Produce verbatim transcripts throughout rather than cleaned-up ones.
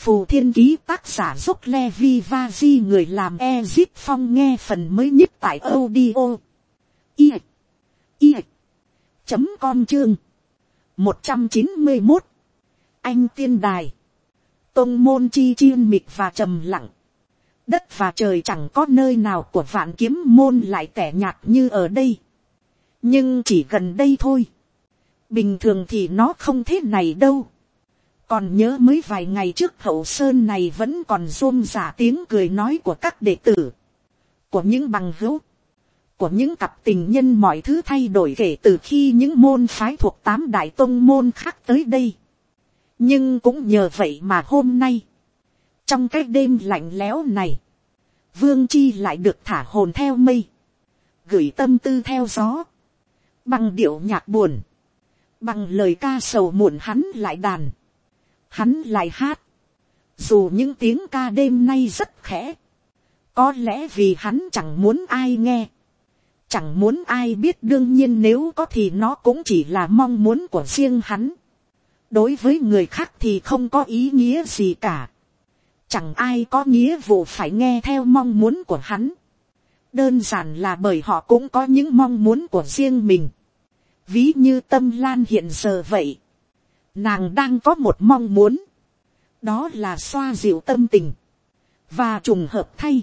phù thiên ký, tác giả giúp Levi Vazi, người làm Ezip Phong. Nghe phần mới nhất tại audio i i chấm com chương một trăm chín mươi một. Anh tiên đài. Tông môn chi chiên mịt và trầm lặng. Đất và trời chẳng có nơi nào của Vạn Kiếm môn lại tẻ nhạt như ở đây. Nhưng chỉ gần đây thôi. Bình thường thì nó không thế này đâu. Còn nhớ mới vài ngày trước hậu sơn này vẫn còn rôm rả tiếng cười nói của các đệ tử, của những bằng hữu, của những cặp tình nhân. Mọi thứ thay đổi kể từ khi những môn phái thuộc tám đại tông môn khác tới đây. Nhưng cũng nhờ vậy mà hôm nay, trong cái đêm lạnh lẽo này, Vương Chi lại được thả hồn theo mây, gửi tâm tư theo gió. Bằng điệu nhạc buồn, bằng lời ca sầu muộn, hắn lại đàn, hắn lại hát. Dù những tiếng ca đêm nay rất khẽ, có lẽ vì hắn chẳng muốn ai nghe, chẳng muốn ai biết. Đương nhiên nếu có thì nó cũng chỉ là mong muốn của riêng hắn. Đối với người khác thì không có ý nghĩa gì cả. Chẳng ai có nghĩa vụ phải nghe theo mong muốn của hắn. Đơn giản là bởi họ cũng có những mong muốn của riêng mình. Ví như Tâm Lan hiện giờ vậy. Nàng đang có một mong muốn. Đó là xoa dịu tâm tình. Và trùng hợp thay,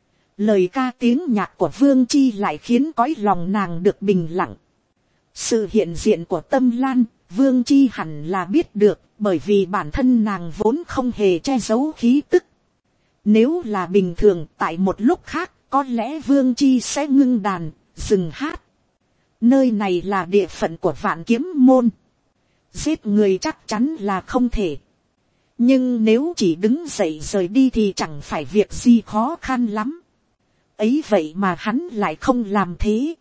lời ca tiếng nhạc của Vương Chi lại khiến cõi lòng nàng được bình lặng. Sự hiện diện của Tâm Lan, Vương Chi hẳn là biết được, bởi vì bản thân nàng vốn không hề che giấu khí tức. Nếu là bình thường, tại một lúc khác, có lẽ Vương Chi sẽ ngưng đàn, dừng hát. Nơi này là địa phận của Vạn Kiếm môn. Giết người chắc chắn là không thể. Nhưng nếu chỉ đứng dậy rời đi thì chẳng phải việc gì khó khăn lắm. Ấy vậy mà hắn lại không làm thế.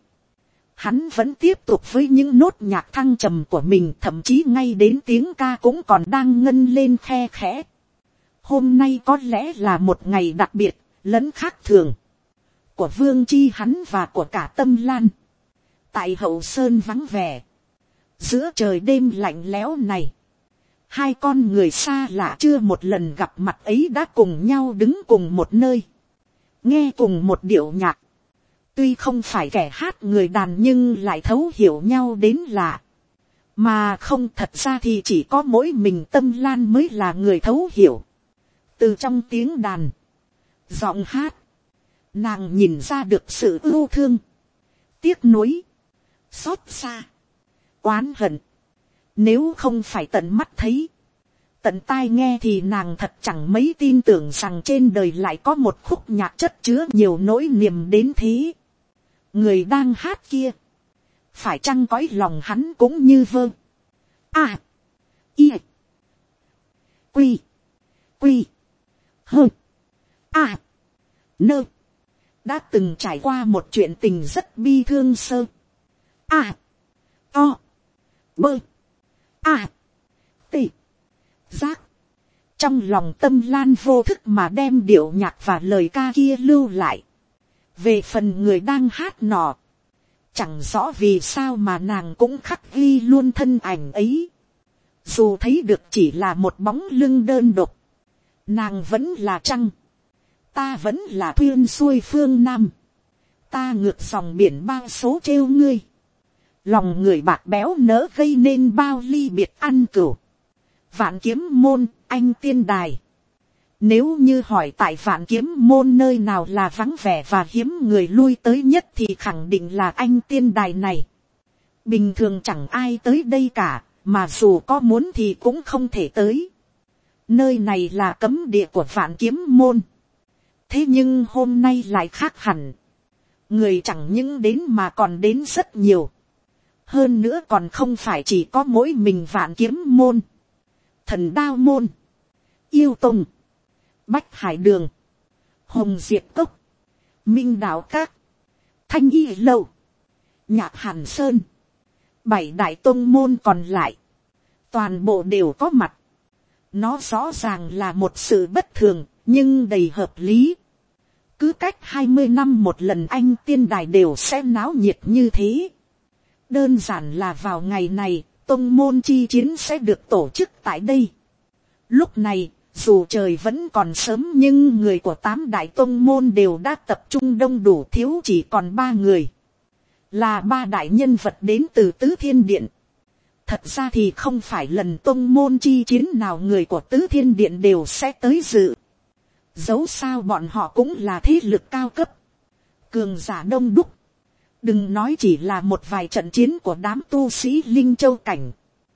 Hắn vẫn tiếp tục với những nốt nhạc thăng trầm của mình, thậm chí ngay đến tiếng ca cũng còn đang ngân lên khe khẽ. Hôm nay có lẽ là một ngày đặc biệt, lẫn khác thường. Của Vương Chi hắn và của cả Tâm Lan. Tại hậu sơn vắng vẻ, giữa trời đêm lạnh lẽo này, hai con người xa lạ chưa một lần gặp mặt ấy đã cùng nhau đứng cùng một nơi, nghe cùng một điệu nhạc. Tuy không phải kẻ hát người đàn nhưng lại thấu hiểu nhau đến lạ. Mà không, thật ra thì chỉ có mỗi mình Tâm Lan mới là người thấu hiểu. Từ trong tiếng đàn, giọng hát, nàng nhìn ra được sự ưu thương, tiếc nuối, xót xa, oán hận. Nếu không phải tận mắt thấy, tận tai nghe thì nàng thật chẳng mấy tin tưởng rằng trên đời lại có một khúc nhạc chất chứa nhiều nỗi niềm đến thế. Người đang hát kia, phải chăng cõi lòng hắn cũng như vơ a i quy quy hơ a nơ đã từng trải qua một chuyện tình rất bi thương sơ a to bơ a tị giác. Trong lòng Tâm Lan vô thức mà đem điệu nhạc và lời ca kia lưu lại. Về phần người đang hát nọ, chẳng rõ vì sao mà nàng cũng khắc ghi luôn thân ảnh ấy. Dù thấy được chỉ là một bóng lưng đơn độc, nàng vẫn là trăng, ta vẫn là thuyền xuôi phương Nam, ta ngược dòng biển bao số trêu ngươi, lòng người bạc béo nỡ gây nên bao ly biệt ăn cửu. Vạn Kiếm môn, anh tiên đài. Nếu như hỏi tại Vạn Kiếm môn nơi nào là vắng vẻ và hiếm người lui tới nhất thì khẳng định là anh tiên đài này. Bình thường chẳng ai tới đây cả, mà dù có muốn thì cũng không thể tới. Nơi này là cấm địa của Vạn Kiếm môn. Thế nhưng hôm nay lại khác hẳn. Người chẳng những đến mà còn đến rất nhiều. Hơn nữa còn không phải chỉ có mỗi mình Vạn Kiếm môn, Thần Đao môn, Yêu Tông, Bách Hải Đường, Hồng Diệp Cốc, Minh Đạo Các, Thanh Y Lâu, Nhạc Hàn Sơn, bảy đại tông môn còn lại, toàn bộ đều có mặt. Nó rõ ràng là một sự bất thường, nhưng đầy hợp lý. Cứ cách hai mươi năm một lần anh tiên đài đều sẽ náo nhiệt như thế. Đơn giản là vào ngày này, tông môn chi chiến sẽ được tổ chức tại đây. Lúc này, Dù trời vẫn còn sớm nhưng người của tám đại tông môn đều đã tập trung đông đủ, thiếu chỉ còn ba người. Là ba đại nhân vật đến từ Tứ Thiên Điện. Thật ra thì không phải lần tông môn chi chiến nào người của Tứ Thiên Điện đều sẽ tới dự. Dẫu sao bọn họ cũng là thế lực cao cấp, cường giả đông đúc. Đừng nói chỉ là một vài trận chiến của đám tu sĩ Linh Châu cảnh.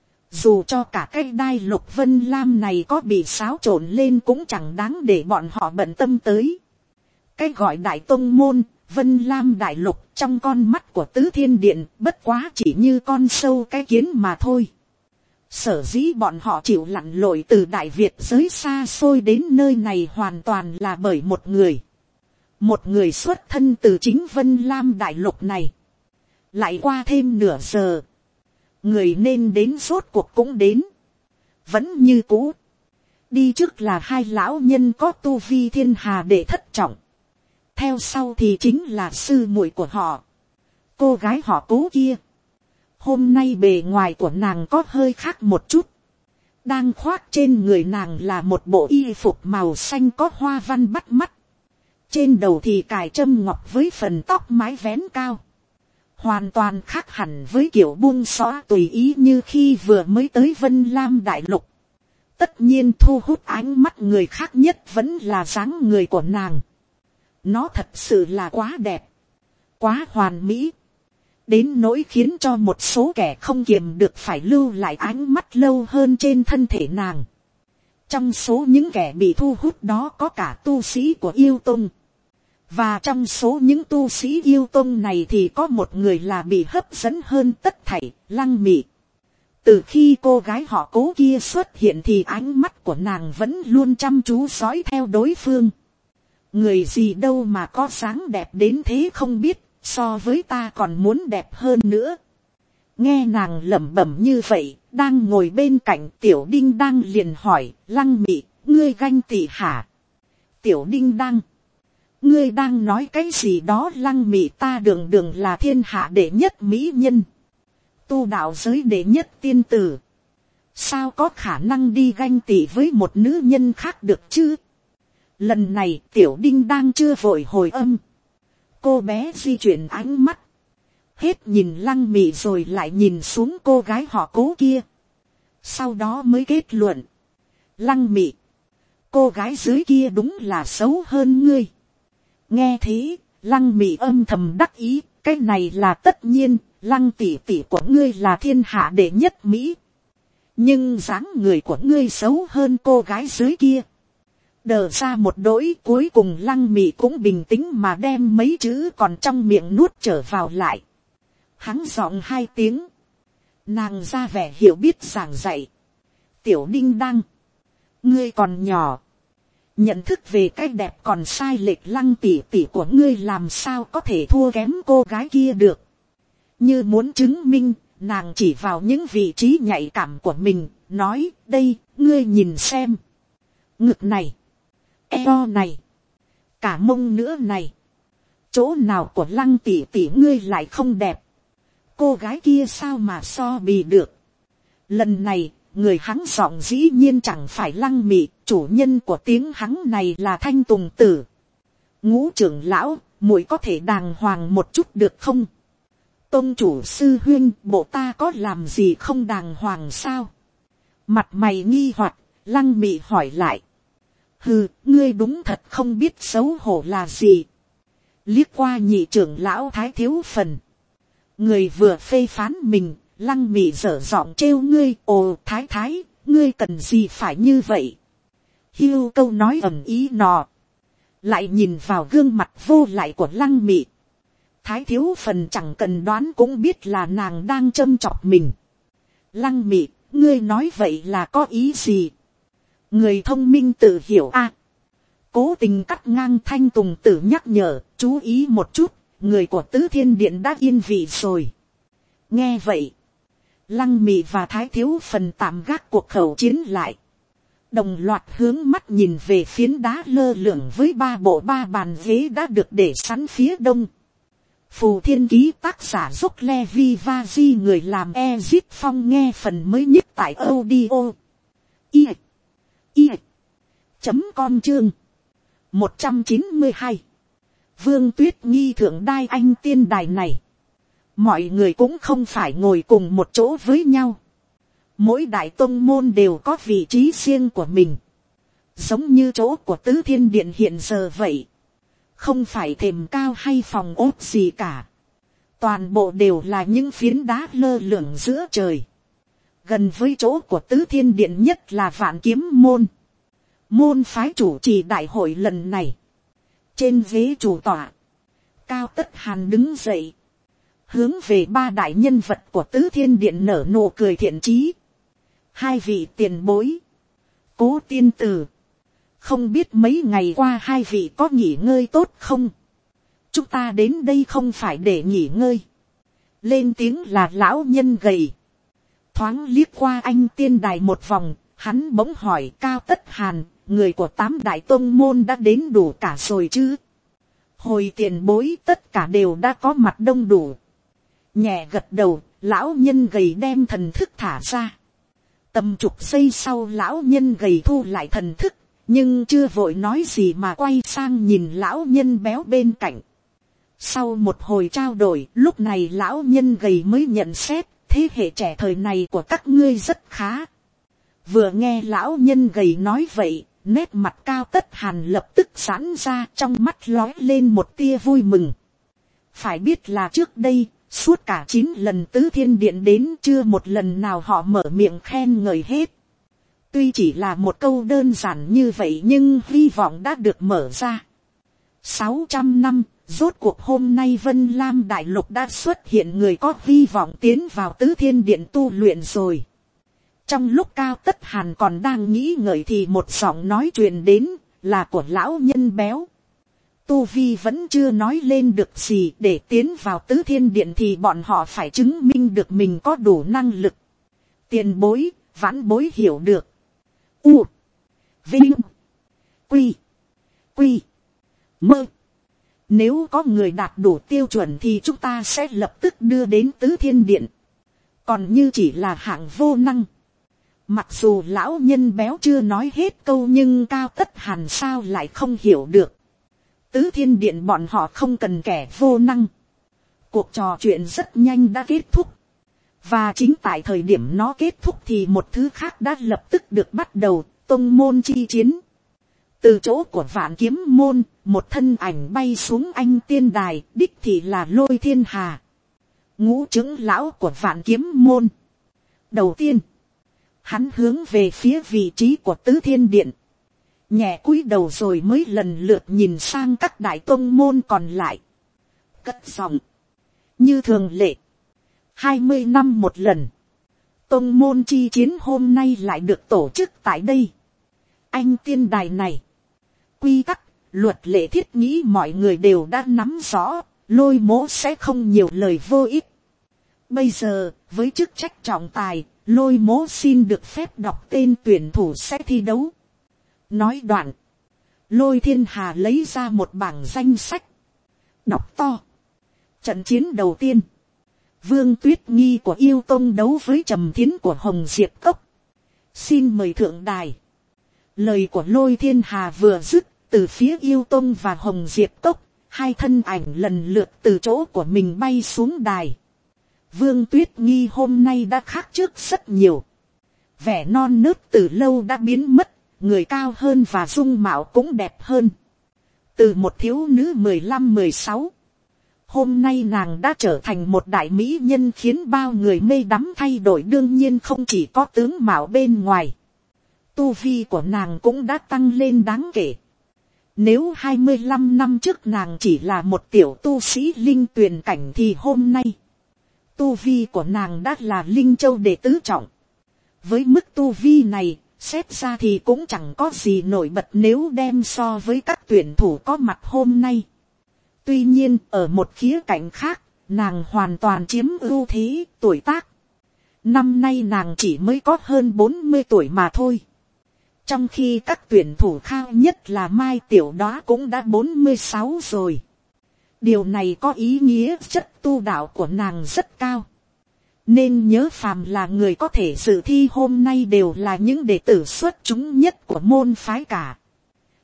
Dù cho cả cái đai lục Vân Lam này có bị xáo trộn lên cũng chẳng đáng để bọn họ bận tâm tới. Cái gọi đại tông môn, Vân Lam đại lục trong con mắt của Tứ Thiên Điện bất quá chỉ như con sâu cái kiến mà thôi. Sở dĩ bọn họ chịu lặn lội từ Đại Việt giới xa xôi đến nơi này hoàn toàn là bởi một người. Một người xuất thân từ chính Vân Lam đại lục này. Lại qua thêm nửa giờ. Người nên đến rốt cuộc cũng đến. Vẫn như cũ. Đi trước là hai lão nhân có tu vi thiên hà đệ thất trọng. Theo sau thì chính là sư muội của họ. Cô gái họ Cố kia. Hôm nay bề ngoài của nàng có hơi khác một chút. Đang khoác trên người nàng là một bộ y phục màu xanh có hoa văn bắt mắt. Trên đầu thì cài trâm ngọc với phần tóc mái vén cao. Hoàn toàn khác hẳn với kiểu buông xõa tùy ý như khi vừa mới tới Vân Lam đại lục. Tất nhiên thu hút ánh mắt người khác nhất vẫn là dáng người của nàng. Nó thật sự là quá đẹp, quá hoàn mỹ. Đến nỗi khiến cho một số kẻ không kiềm được phải lưu lại ánh mắt lâu hơn trên thân thể nàng. Trong số những kẻ bị thu hút đó có cả tu sĩ của yêu tông. Và trong số những tu sĩ yêu tông này thì có một người là bị hấp dẫn hơn tất thảy, Lăng Mị. Từ khi cô gái họ Cố kia xuất hiện thì ánh mắt của nàng vẫn luôn chăm chú dõi theo đối phương. Người gì đâu mà có dáng đẹp đến thế không biết, so với ta còn muốn đẹp hơn nữa. Nghe nàng lẩm bẩm như vậy, đang ngồi bên cạnh Tiểu Đinh Đang liền hỏi, Lăng Mị, ngươi ganh tị hả? Tiểu Đinh Đang, ngươi đang nói cái gì đó? Lăng Mị, ta đường đường là thiên hạ đệ nhất mỹ nhân, tu đạo giới đệ nhất tiên tử, sao có khả năng đi ganh tị với một nữ nhân khác được chứ? Lần này Tiểu Đinh Đang chưa vội hồi âm. Cô bé di chuyển ánh mắt, hết nhìn Lăng Mị rồi lại nhìn xuống cô gái họ Cố kia. Sau đó mới kết luận, Lăng Mị, cô gái dưới kia đúng là xấu hơn ngươi. Nghe thế, Lăng Mị âm thầm đắc ý, cái này là tất nhiên, Lăng tỷ tỷ của ngươi là thiên hạ đệ nhất mỹ. Nhưng dáng người của ngươi xấu hơn cô gái dưới kia. Đờ ra một đỗi, cuối cùng Lăng Mị cũng bình tĩnh mà đem mấy chữ còn trong miệng nuốt trở vào lại. Hắn giọng hai tiếng. Nàng ra vẻ hiểu biết giảng dạy. Tiểu Đinh Đang, ngươi còn nhỏ, nhận thức về cái đẹp còn sai lệch. Lăng tỷ tỷ của ngươi làm sao có thể thua kém cô gái kia được. Như muốn chứng minh, nàng chỉ vào những vị trí nhạy cảm của mình, nói, đây, ngươi nhìn xem. Ngực này, eo này, cả mông nữa này, chỗ nào của Lăng tỷ tỷ ngươi lại không đẹp? Cô gái kia sao mà so bì được? Lần này, người hắn giọng dĩ nhiên chẳng phải Lăng Mị, chủ nhân của tiếng hắn này là Thanh Tùng Tử. Ngũ trưởng lão, muội có thể đàng hoàng một chút được không? Tôn chủ sư huynh, bộ ta có làm gì không đàng hoàng sao? Mặt mày nghi hoặc, Lăng Mị hỏi lại. Hừ, ngươi đúng thật không biết xấu hổ là gì. Liếc qua nhị trưởng lão Thái Thiếu Phần, người vừa phê phán mình, Lăng Mị dở giọng trêu ngươi. Ồ Thái Thái, ngươi cần gì phải như vậy? Hiu câu nói ầm ý nọ, lại nhìn vào gương mặt vô lại của Lăng Mị. Thái Thiếu Phần chẳng cần đoán cũng biết là nàng đang châm chọc mình. Lăng Mị, ngươi nói vậy là có ý gì? Người thông minh tự hiểu a. À, cố tình cắt ngang Thanh Tùng Tử nhắc nhở, chú ý một chút, người của Tứ Thiên Điện đã yên vị rồi. Nghe vậy, Lăng Mị và Thái Thiếu Phần tạm gác cuộc khẩu chiến lại, đồng loạt hướng mắt nhìn về phiến đá lơ lửng với ba bộ ba bàn ghế đã được để sẵn phía đông. Phù Thiên Ký tác giả Dốc Levi Vaji, người làm Ezip Phong nghe phần mới nhất tại audio. I. I. chấm com chương một trăm chín mươi hai. Vương Tuyết Nghi thượng đai anh tiên đài này. Mọi người cũng không phải ngồi cùng một chỗ với nhau. Mỗi đại tông môn đều có vị trí riêng của mình. Giống như chỗ của Tứ Thiên Điện hiện giờ vậy. Không phải thềm cao hay phòng ốt gì cả. Toàn bộ đều là những phiến đá lơ lửng giữa trời. Gần với chỗ của Tứ Thiên Điện nhất là Vạn Kiếm Môn. Môn phái chủ trì đại hội lần này. Trên ghế chủ tọa, Cao Tất Hàn đứng dậy. Hướng về ba đại nhân vật của Tứ Thiên Điện nở nụ cười thiện chí. Hai vị tiền bối. Cố tiên tử. Không biết mấy ngày qua hai vị có nghỉ ngơi tốt không? Chúng ta đến đây không phải để nghỉ ngơi. Lên tiếng là lão nhân gầy. Thoáng liếc qua anh tiên đài một vòng, hắn bỗng hỏi Cao Tất Hàn, người của tám đại tông môn đã đến đủ cả rồi chứ? Hồi tiền bối tất cả đều đã có mặt đông đủ. Nhẹ gật đầu, lão nhân gầy đem thần thức thả ra. Tầm chục giây sau lão nhân gầy thu lại thần thức, nhưng chưa vội nói gì mà quay sang nhìn lão nhân béo bên cạnh. Sau một hồi trao đổi, lúc này lão nhân gầy mới nhận xét, thế hệ trẻ thời này của các ngươi rất khá. Vừa nghe lão nhân gầy nói vậy, nét mặt Cao Tất Hàn lập tức giãn ra, trong mắt lóe lên một tia vui mừng. Phải biết là trước đây, suốt cả chín lần Tứ Thiên Điện đến chưa một lần nào họ mở miệng khen ngợi hết. Tuy chỉ là một câu đơn giản như vậy nhưng hy vọng đã được mở ra. sáu trăm năm, rốt cuộc hôm nay Vân Lam Đại Lục đã xuất hiện người có hy vọng tiến vào Tứ Thiên Điện tu luyện rồi. Trong lúc Cao Tất Hàn còn đang nghĩ ngợi thì một giọng nói truyền đến, là của lão nhân béo. Tu Vi vẫn chưa nói lên được gì, để tiến vào Tứ Thiên Điện thì bọn họ phải chứng minh được mình có đủ năng lực. Tiền bối, vãn bối hiểu được. U, Vinh, Quy, Quy, Mơ. Nếu có người đạt đủ tiêu chuẩn thì chúng ta sẽ lập tức đưa đến Tứ Thiên Điện. Còn như chỉ là hạng vô năng. Mặc dù lão nhân béo chưa nói hết câu nhưng Cao Tất Hàn sao lại không hiểu được. Tứ Thiên Điện bọn họ không cần kẻ vô năng. Cuộc trò chuyện rất nhanh đã kết thúc. Và chính tại thời điểm nó kết thúc thì một thứ khác đã lập tức được bắt đầu, tông môn chi chiến. Từ chỗ của Vạn Kiếm Môn, một thân ảnh bay xuống anh tiên đài, đích thì là Lôi Thiên Hà. Ngũ trưởng lão của Vạn Kiếm Môn. Đầu tiên, hắn hướng về phía vị trí của Tứ Thiên Điện. Nhẹ cúi đầu rồi mới lần lượt nhìn sang các đại tông môn còn lại. Cất giọng. Như thường lệ. Hai mươi năm một lần. Tông môn chi chiến hôm nay lại được tổ chức tại đây. Anh tiên đài này. Quy tắc, luật lệ thiết nghĩ mọi người đều đã nắm rõ. Lôi Mỗ sẽ không nhiều lời vô ích. Bây giờ, với chức trách trọng tài, Lôi Mỗ xin được phép đọc tên tuyển thủ sẽ thi đấu. Nói đoạn, Lôi Thiên Hà lấy ra một bảng danh sách. Đọc to. Trận chiến đầu tiên. Vương Tuyết Nghi của Yêu Tông đấu với Trầm Thiến của Hồng Diệp Cốc. Xin mời thượng đài. Lời của Lôi Thiên Hà vừa dứt, từ phía Yêu Tông và Hồng Diệp Cốc, hai thân ảnh lần lượt từ chỗ của mình bay xuống đài. Vương Tuyết Nghi hôm nay đã khác trước rất nhiều. Vẻ non nớt từ lâu đã biến mất, người cao hơn và dung mạo cũng đẹp hơn. Từ một thiếu nữ mười lăm mười sáu, hôm nay nàng đã trở thành một đại mỹ nhân khiến bao người mê đắm thay đổi, đương nhiên không chỉ có tướng mạo bên ngoài. Tu vi của nàng cũng đã tăng lên đáng kể. Nếu hai mươi lăm năm trước nàng chỉ là một tiểu tu sĩ linh tuyền cảnh thì hôm nay, tu vi của nàng đã là linh châu đệ tứ trọng. Với mức tu vi này, xét ra thì cũng chẳng có gì nổi bật nếu đem so với các tuyển thủ có mặt hôm nay. Tuy nhiên, ở một khía cạnh khác, nàng hoàn toàn chiếm ưu thế tuổi tác. Năm nay nàng chỉ mới có hơn bốn mươi tuổi mà thôi. Trong khi các tuyển thủ cao nhất là Mai Tiểu Đóa cũng đã bốn mươi sáu rồi. Điều này có ý nghĩa chất tu đạo của nàng rất cao. Nên nhớ phàm là người có thể dự thi hôm nay đều là những đệ tử xuất chúng nhất của môn phái cả.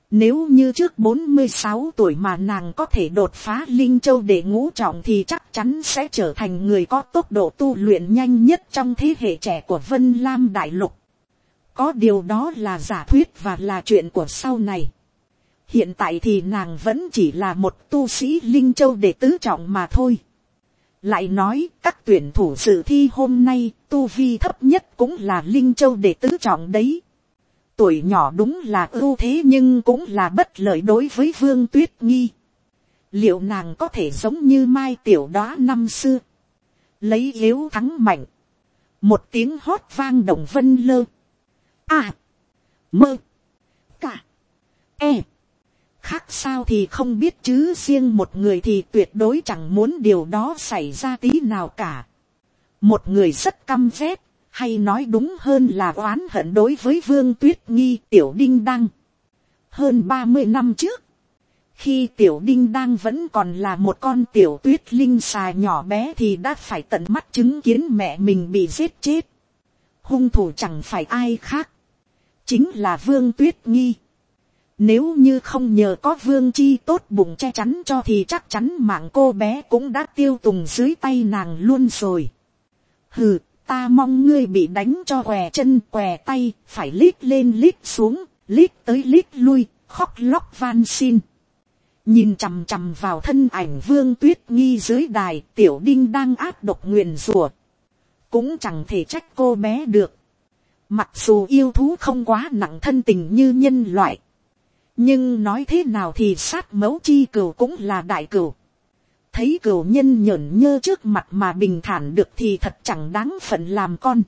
Nếu như trước bốn mươi sáu tuổi mà nàng có thể đột phá linh châu để ngũ trọng thì chắc chắn sẽ trở thành người có tốc độ tu luyện nhanh nhất trong thế hệ trẻ của Vân Lam Đại Lục. Có điều đó là giả thuyết và là chuyện của sau này. Hiện tại thì nàng vẫn chỉ là một tu sĩ linh châu đệ tứ trọng mà thôi. Lại nói các tuyển thủ dự thi hôm nay tu vi thấp nhất cũng là linh châu đệ tứ trọng đấy. Tuổi nhỏ đúng là ưu thế nhưng cũng là bất lợi đối với Vương Tuyết Nghi. Liệu nàng có thể giống như Mai Tiểu Đóa năm xưa, lấy yếu thắng mạnh? Một tiếng hót vang động vân lơ. À, mơ, cả, e. Khác sao thì không biết chứ riêng một người thì tuyệt đối chẳng muốn điều đó xảy ra tí nào cả. Một người rất căm ghét, hay nói đúng hơn là oán hận đối với Vương Tuyết Nghi, Tiểu Đinh Đăng. Hơn ba mươi năm trước, khi Tiểu Đinh Đăng vẫn còn là một con tiểu tuyết linh xà nhỏ bé thì đã phải tận mắt chứng kiến mẹ mình bị giết chết. Hung thủ chẳng phải ai khác, chính là Vương Tuyết Nghi. Nếu như không nhờ có Vương Chi tốt bụng che chắn cho thì chắc chắn mạng cô bé cũng đã tiêu tùng dưới tay nàng luôn rồi. Hừ, ta mong ngươi bị đánh cho què chân què tay, phải lít lên lít xuống, lít tới lít lui, khóc lóc van xin. Nhìn chằm chằm vào thân ảnh Vương Tuyết Nghi dưới đài, Tiểu Đinh đang áp độc nguyền rủa. Cũng chẳng thể trách cô bé được. Mặc dù yêu thú không quá nặng thân tình như nhân loại, nhưng nói thế nào thì sát mẫu chi cừu cũng là đại cừu. Thấy cừu nhân nhởn nhơ trước mặt mà bình thản được thì thật chẳng đáng phận làm con.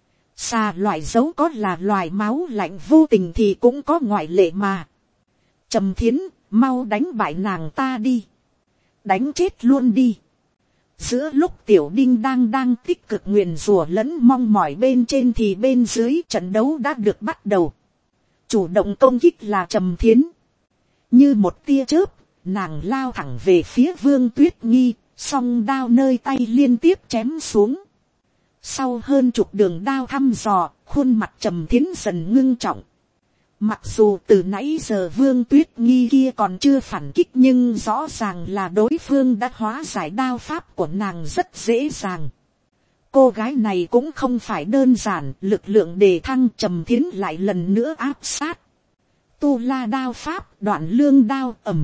Xà loại dấu có là loài máu lạnh vô tình thì cũng có ngoại lệ mà. Trầm Thiến, mau đánh bại nàng ta đi. Đánh chết luôn đi. Giữa lúc Tiểu Đinh đang đang tích cực nguyền rủa lẫn mong mỏi bên trên thì bên dưới trận đấu đã được bắt đầu. Chủ động công kích là Trầm Thiến. Như một tia chớp, nàng lao thẳng về phía Vương Tuyết Nghi, song đao nơi tay liên tiếp chém xuống. Sau hơn chục đường đao thăm dò, khuôn mặt Trầm Thiến dần ngưng trọng. Mặc dù từ nãy giờ Vương Tuyết Nghi kia còn chưa phản kích nhưng rõ ràng là đối phương đã hóa giải đao pháp của nàng rất dễ dàng. Cô gái này cũng không phải đơn giản, lực lượng đề thăng Trầm Thiến lại lần nữa áp sát. Tu La đao pháp, Đoạn Lương đao ầm.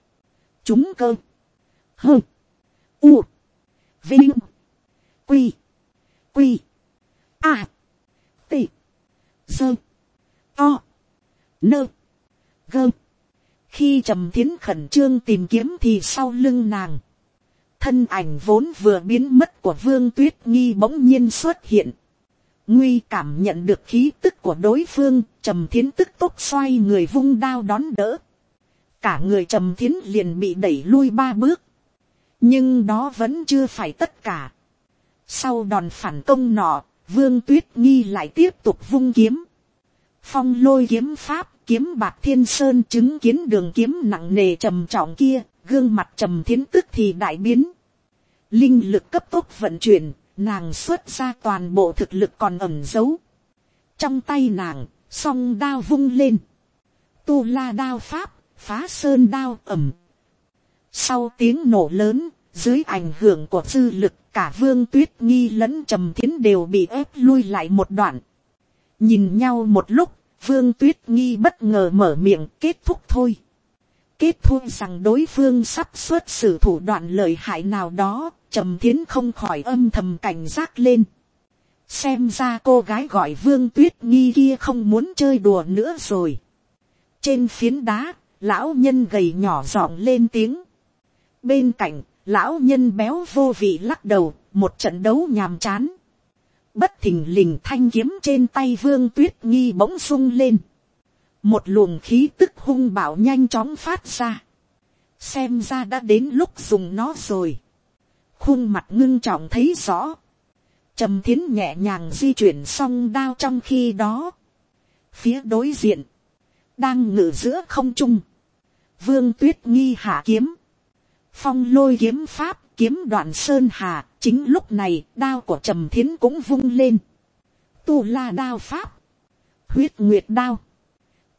Chúng cơ. Hơ. U. Vinh. Quy. Quy. A. T. Dơ. To. Nơ. Gơ. Khi Trầm Thiến khẩn trương tìm kiếm thì sau lưng nàng, thân ảnh vốn vừa biến mất của Vương Tuyết Nghi bỗng nhiên xuất hiện. Nguy cảm nhận được khí tức của đối phương, Trầm Thiến tức tốc xoay người vung đao đón đỡ. Cả người Trầm Thiến liền bị đẩy lui ba bước. Nhưng đó vẫn chưa phải tất cả. Sau đòn phản công nọ, Vương Tuyết Nghi lại tiếp tục vung kiếm. Phong Lôi kiếm pháp, kiếm Bạc Thiên Sơn chứng kiến đường kiếm nặng nề trầm trọng kia, gương mặt Trầm Thiến tức thì đại biến. Linh lực cấp tốc vận chuyển, nàng xuất ra toàn bộ thực lực còn ẩn giấu. Trong tay nàng, song đao vung lên. Tu La đao pháp, Phá Sơn đao ầm. Sau tiếng nổ lớn, dưới ảnh hưởng của dư lực, cả Vương Tuyết Nghi lẫn Trầm Thiến đều bị ép lui lại một đoạn. Nhìn nhau một lúc, Vương Tuyết Nghi bất ngờ mở miệng, kết thúc thôi. Kết thúc rằng đối phương sắp xuất sử thủ đoạn lợi hại nào đó, Trầm Thiến không khỏi âm thầm cảnh giác lên. Xem ra cô gái gọi Vương Tuyết Nghi kia không muốn chơi đùa nữa rồi. Trên phiến đá, lão nhân gầy nhỏ giọng lên tiếng. Bên cạnh, lão nhân béo vô vị lắc đầu, một trận đấu nhàm chán. Bất thình lình thanh kiếm trên tay Vương Tuyết Nghi bỗng sung lên. Một luồng khí tức hung bạo nhanh chóng phát ra. Xem ra đã đến lúc dùng nó rồi. Khuôn mặt ngưng trọng thấy rõ. Trầm Thiến nhẹ nhàng di chuyển song đao trong khi đó. Phía đối diện, đang ngự giữa không trung. Vương Tuyết Nghi hạ kiếm. Phong Lôi kiếm pháp, kiếm Đoạn Sơn Hà. Chính lúc này, đao của Trầm Thiến cũng vung lên. Tu La đao pháp, Huyết Nguyệt đao.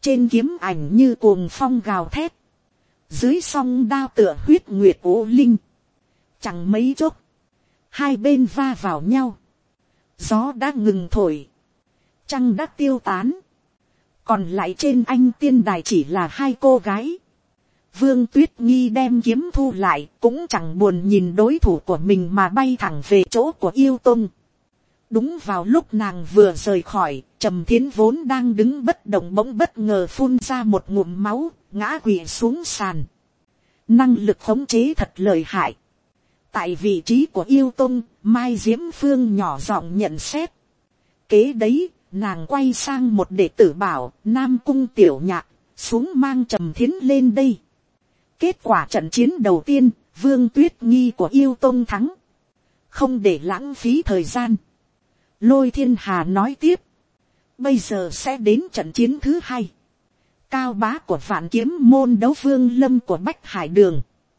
trên kiếm ảnh như cuồng phong gào thét, dưới song đao tựa huyết nguyệt ố linh, chẳng mấy chốc, hai bên va vào nhau, gió đã ngừng thổi, trăng đã tiêu tán, còn lại trên anh tiên đài chỉ là hai cô gái. Vương Tuyết Nghi đem kiếm thu lại, cũng chẳng buồn nhìn đối thủ của mình mà bay thẳng về chỗ của Yêu Tông. Đúng vào lúc nàng vừa rời khỏi, Trầm Thiến vốn đang đứng bất động bỗng bất ngờ phun ra một ngụm máu, ngã quỵ xuống sàn. Năng lực khống chế thật lợi hại. Tại vị trí của Yêu Tông, Mai Diễm Phương nhỏ giọng nhận xét. Kế đấy, nàng quay sang một đệ tử bảo, Nam Cung Tiểu Nhạc, xuống mang Trầm Thiến lên đây. Kết quả trận chiến đầu tiên, Vương Tuyết Nghi của Yêu Tông thắng. Không để lãng phí thời gian. Lôi Thiên Hà nói tiếp. Bây giờ sẽ đến trận chiến thứ hai. Cao Bá của Vạn Kiếm môn đấu Vương Lâm của Bách Hải Đường.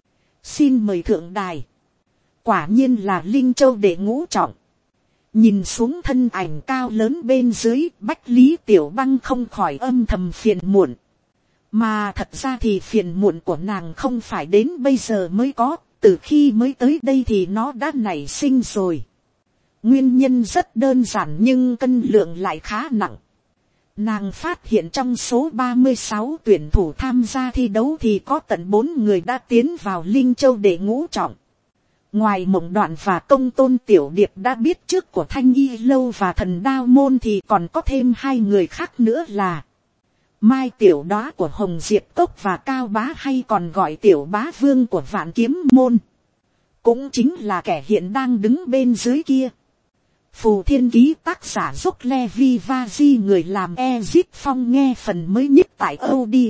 Xin mời thượng đài. Quả nhiên là Linh Châu đệ ngũ trọng. Nhìn xuống thân ảnh cao lớn bên dưới, Bách Lý Tiểu Băng không khỏi âm thầm phiền muộn. Mà thật ra thì phiền muộn của nàng không phải đến bây giờ mới có, từ khi mới tới đây thì nó đã nảy sinh rồi. Nguyên nhân rất đơn giản nhưng cân lượng lại khá nặng. Nàng phát hiện trong số ba mươi sáu tuyển thủ tham gia thi đấu thì có tận bốn người đã tiến vào Linh Châu đệ ngũ trọng. Ngoài Mộng Đoạn và Công Tôn Tiểu Điệp đã biết trước của Thanh Y Lâu và Thần Đao Môn thì còn có thêm hai người khác nữa là Mai Tiểu Đóa của Hồng Diệp Cốc và Cao Bá hay còn gọi Tiểu Bá Vương của Vạn Kiếm môn. Cũng chính là kẻ hiện đang đứng bên dưới kia. Phù Thiên Ký tác giả Dốc Levi Vaji người làm Ezip Phong nghe phần mới nhất tại audio.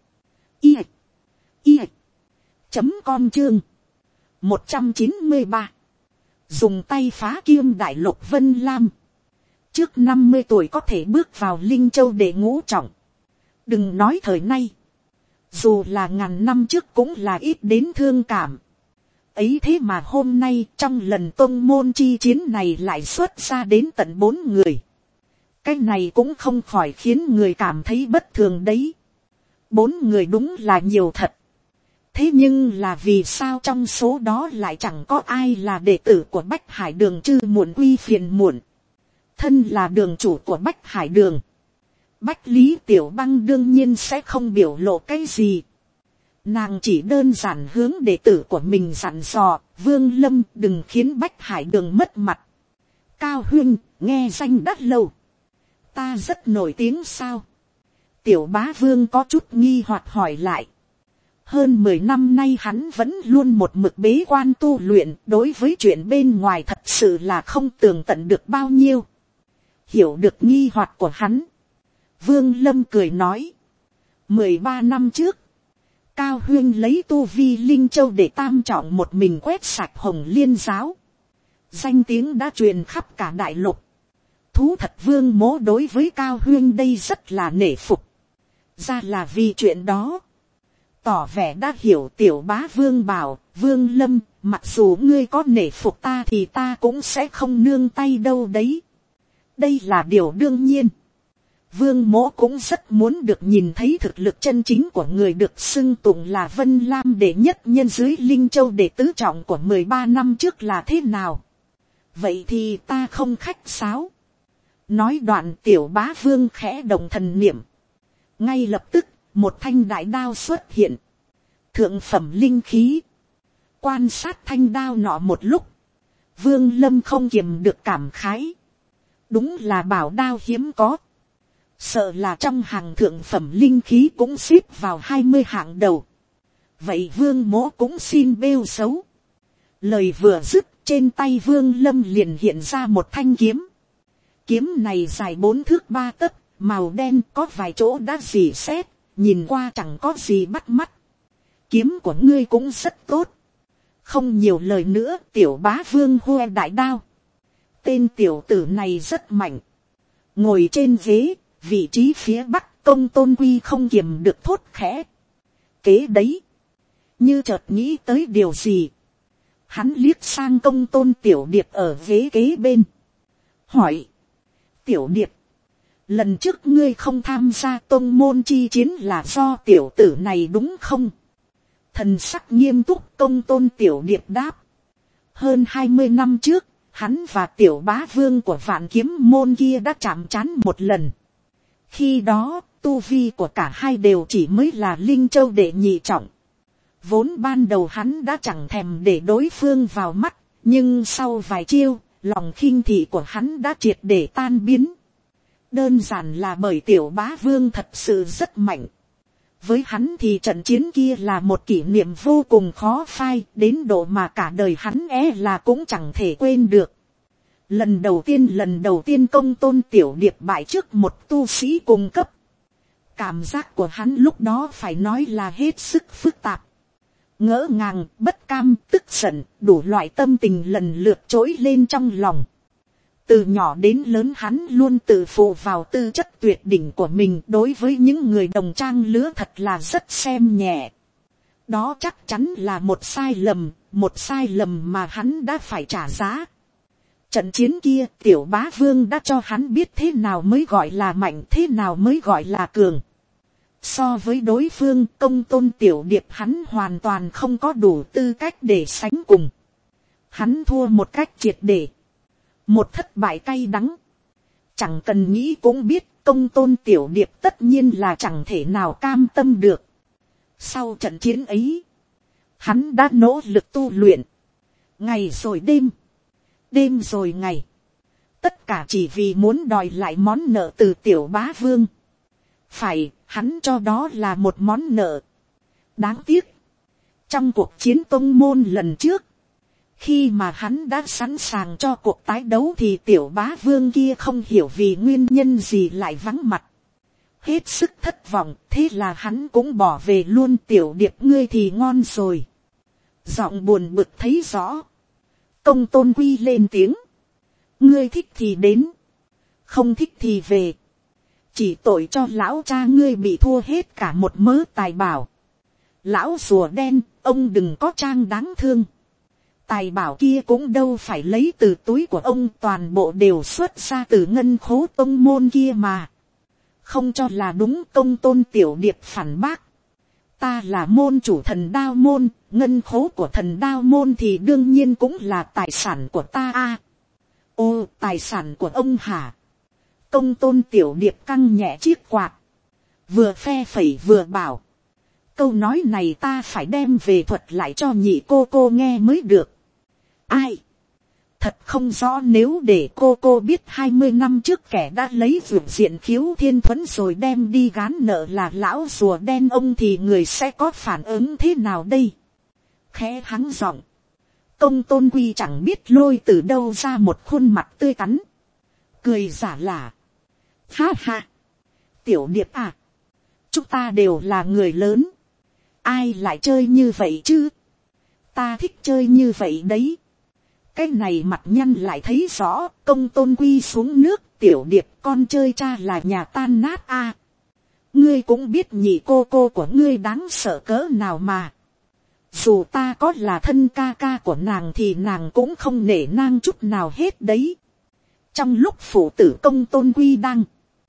I. I. Chấm com chương. một trăm chín mươi ba. Dùng tay phá Kim Đại Lục Vân Lam. Trước năm mươi tuổi có thể bước vào Linh Châu đệ ngũ trọng. Đừng nói thời nay. Dù là ngàn năm trước cũng là ít đến thương cảm. Ấy thế mà hôm nay trong lần tông môn chi chiến này lại xuất ra đến tận bốn người. Cái này cũng không khỏi khiến người cảm thấy bất thường đấy. Bốn người đúng là nhiều thật. Thế nhưng là vì sao trong số đó lại chẳng có ai là đệ tử của Bách Hải Đường chứ muộn quy phiền muộn. Thân là đường chủ của Bách Hải Đường. Bách Lý Tiểu Băng đương nhiên sẽ không biểu lộ cái gì. Nàng chỉ đơn giản hướng đệ tử của mình dặn dò, Vương Lâm đừng khiến Bách Hải Đường mất mặt. Cao Huyên, nghe danh đắt lâu. Ta rất nổi tiếng sao? Tiểu Bá Vương có chút nghi hoặc hỏi lại. Hơn mười năm nay hắn vẫn luôn một mực bế quan tu luyện, đối với chuyện bên ngoài thật sự là không tường tận được bao nhiêu. Hiểu được nghi hoặc của hắn. Vương Lâm cười nói. Mười ba năm trước. Cao Huyên lấy tu vi Linh Châu để tam trọng một mình quét sạch Hồng Liên giáo. Danh tiếng đã truyền khắp cả đại lục. Thú thật Vương Mỗ đối với Cao Huyên đây rất là nể phục. Ra là vì chuyện đó. Tỏ vẻ đã hiểu. Tiểu Bá Vương bảo, Vương Lâm, mặc dù ngươi có nể phục ta thì ta cũng sẽ không nương tay đâu đấy. Đây là điều đương nhiên. Vương Mỗ cũng rất muốn được nhìn thấy thực lực chân chính của người được xưng tụng là Vân Lam đệ nhất nhân dưới Linh Châu đệ tứ trọng của mười ba năm trước là thế nào. Vậy thì ta không khách sáo. Nói đoạn Tiểu Bá Vương khẽ động thần niệm. Ngay lập tức, một thanh đại đao xuất hiện. Thượng phẩm linh khí. Quan sát thanh đao nọ một lúc. Vương Lâm không kiềm được cảm khái. Đúng là bảo đao hiếm có. Sợ là trong hàng thượng phẩm linh khí cũng xếp vào hai mươi hạng đầu. Vậy Vương Mỗ cũng xin bêu xấu. Lời vừa dứt, trên tay Vương Lâm liền hiện ra một thanh kiếm. Kiếm này dài bốn thước ba tấc, màu đen, có vài chỗ đã rỉ sét, nhìn qua chẳng có gì bắt mắt. Kiếm của ngươi cũng rất tốt. Không nhiều lời nữa, Tiểu Bá Vương hô đại đao. Tên tiểu tử này rất mạnh. Ngồi trên ghế, vị trí phía bắc, Công Tôn Quy không kiềm được thốt khẽ. Kế đấy. Như chợt nghĩ tới điều gì. Hắn liếc sang Công Tôn Tiểu Điệp ở ghế kế bên. Hỏi. Tiểu Điệp. lần trước ngươi không tham gia tôn môn chi chiến là do tiểu tử này đúng không? Thần sắc nghiêm túc Công Tôn Tiểu Điệp đáp. Hơn hai mươi năm trước, hắn và tiểu bá vương của vạn kiếm môn kia đã chạm trán một lần. Khi đó, tu vi của cả hai đều chỉ mới là Linh Châu đệ nhị trọng. Vốn ban đầu hắn đã chẳng thèm để đối phương vào mắt, nhưng sau vài chiêu, lòng khinh thị của hắn đã triệt để tan biến. Đơn giản là bởi tiểu bá vương thật sự rất mạnh. Với hắn thì trận chiến kia là một kỷ niệm vô cùng khó phai, đến độ mà cả đời hắn é là cũng chẳng thể quên được. Lần đầu tiên lần đầu tiên Công Tôn Tiểu Điệp bại trước một tu sĩ cùng cấp. Cảm giác của hắn lúc đó phải nói là hết sức phức tạp. Ngỡ ngàng, bất cam, tức giận, đủ loại tâm tình lần lượt trỗi lên trong lòng. Từ nhỏ đến lớn hắn luôn tự phụ vào tư chất tuyệt đỉnh của mình, đối với những người đồng trang lứa thật là rất xem nhẹ. Đó chắc chắn là một sai lầm, một sai lầm mà hắn đã phải trả giá. Trận chiến kia tiểu bá vương đã cho hắn biết thế nào mới gọi là mạnh, thế nào mới gọi là cường. So với đối phương Công Tôn Tiểu Điệp hắn hoàn toàn không có đủ tư cách để sánh cùng. Hắn thua một cách triệt để. Một thất bại cay đắng. Chẳng cần nghĩ cũng biết Công Tôn Tiểu Điệp tất nhiên là chẳng thể nào cam tâm được. Sau trận chiến ấy, hắn đã nỗ lực tu luyện. Ngày rồi đêm, đêm rồi ngày. Tất cả chỉ vì muốn đòi lại món nợ từ tiểu bá vương. Phải, hắn cho đó là một món nợ. Đáng tiếc, trong cuộc chiến tông môn lần trước, khi mà hắn đã sẵn sàng cho cuộc tái đấu thì tiểu bá vương kia không hiểu vì nguyên nhân gì lại vắng mặt. Hết sức thất vọng, thế là hắn cũng bỏ về luôn. Tiểu Điệp ngươi thì ngon rồi. Giọng buồn bực thấy rõ. Công Tôn Quy lên tiếng. Ngươi thích thì đến, không thích thì về. Chỉ tội cho lão cha ngươi bị thua hết cả một mớ tài bảo. Lão rùa đen, ông đừng có trang đáng thương. Tài bảo kia cũng đâu phải lấy từ túi của ông, toàn bộ đều xuất ra từ ngân khố tông môn kia mà. Không cho là đúng. Công Tôn Tiểu Điệp phản bác. Ta là môn chủ Thần Đao môn, ngân khố của Thần Đao môn thì đương nhiên cũng là tài sản của ta a. À, ô, tài sản của ông hả? Công Tôn Tiểu Điệp căng nhẹ chiếc quạt, vừa phe phẩy vừa bảo. Câu nói này ta phải đem về thuật lại cho nhị cô cô nghe mới được. Ai? Thật không rõ, nếu để cô cô biết hai mươi năm trước kẻ đã lấy vượt diện Khiếu Thiên Thuẫn rồi đem đi gán nợ là lão rùa đen ông thì người sẽ có phản ứng thế nào đây? Khẽ hắng giọng, Công Tôn Quy chẳng biết lôi từ đâu ra một khuôn mặt tươi tắn, cười giả lả. Ha ha, Tiểu Điệp à, chúng ta đều là người lớn, ai lại chơi như vậy chứ? Ta thích chơi như vậy đấy. Cái này mặt nhăn lại thấy rõ. Công Tôn Quy xuống nước. Tiểu Điệp con chơi cha là nhà tan nát a. À, ngươi cũng biết nhị cô cô của ngươi đáng sợ cỡ nào mà. Dù ta có là thân ca ca của nàng thì nàng cũng không nể nang chút nào hết đấy. Trong lúc phụ tử Công Tôn Quy đang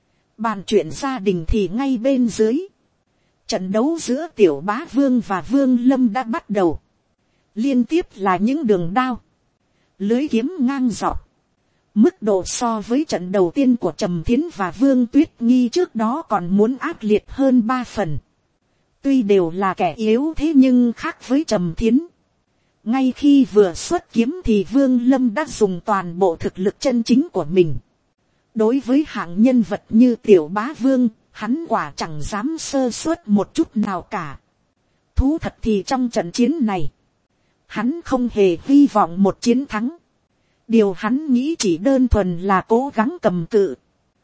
bàn chuyện gia đình thì ngay bên dưới, trận đấu giữa tiểu bá vương và Vương Lâm đã bắt đầu. Liên tiếp là những đường đao, lưới kiếm ngang dọc. Mức độ so với trận đầu tiên của Trầm Thiến và Vương Tuyết Nghi trước đó còn muốn ác liệt hơn ba phần. Tuy đều là kẻ yếu thế nhưng khác với Trầm Thiến. Ngay khi vừa xuất kiếm thì Vương Lâm đã dùng toàn bộ thực lực chân chính của mình. Đối với hạng nhân vật như tiểu bá vương, hắn quả chẳng dám sơ suất một chút nào cả. Thú thật thì trong trận chiến này, hắn không hề hy vọng một chiến thắng. Điều hắn nghĩ chỉ đơn thuần là cố gắng cầm cự.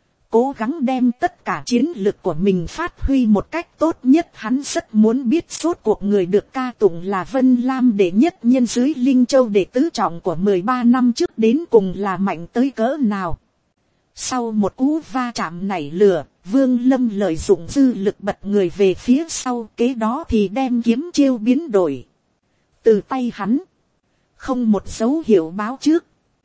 Cố gắng đem tất cả chiến lực của mình phát huy một cách tốt nhất. Hắn rất muốn biết suốt cuộc người được ca tụng là Vân Lam đệ nhất nhân dưới Linh Châu đệ tứ trọng của mười ba năm trước đến cùng là mạnh tới cỡ nào. Sau một cú va chạm nảy lửa, Vương Lâm lợi dụng dư lực bật người về phía sau, kế đó thì đem kiếm chiêu biến đổi. Từ tay hắn, không một dấu hiệu báo trước,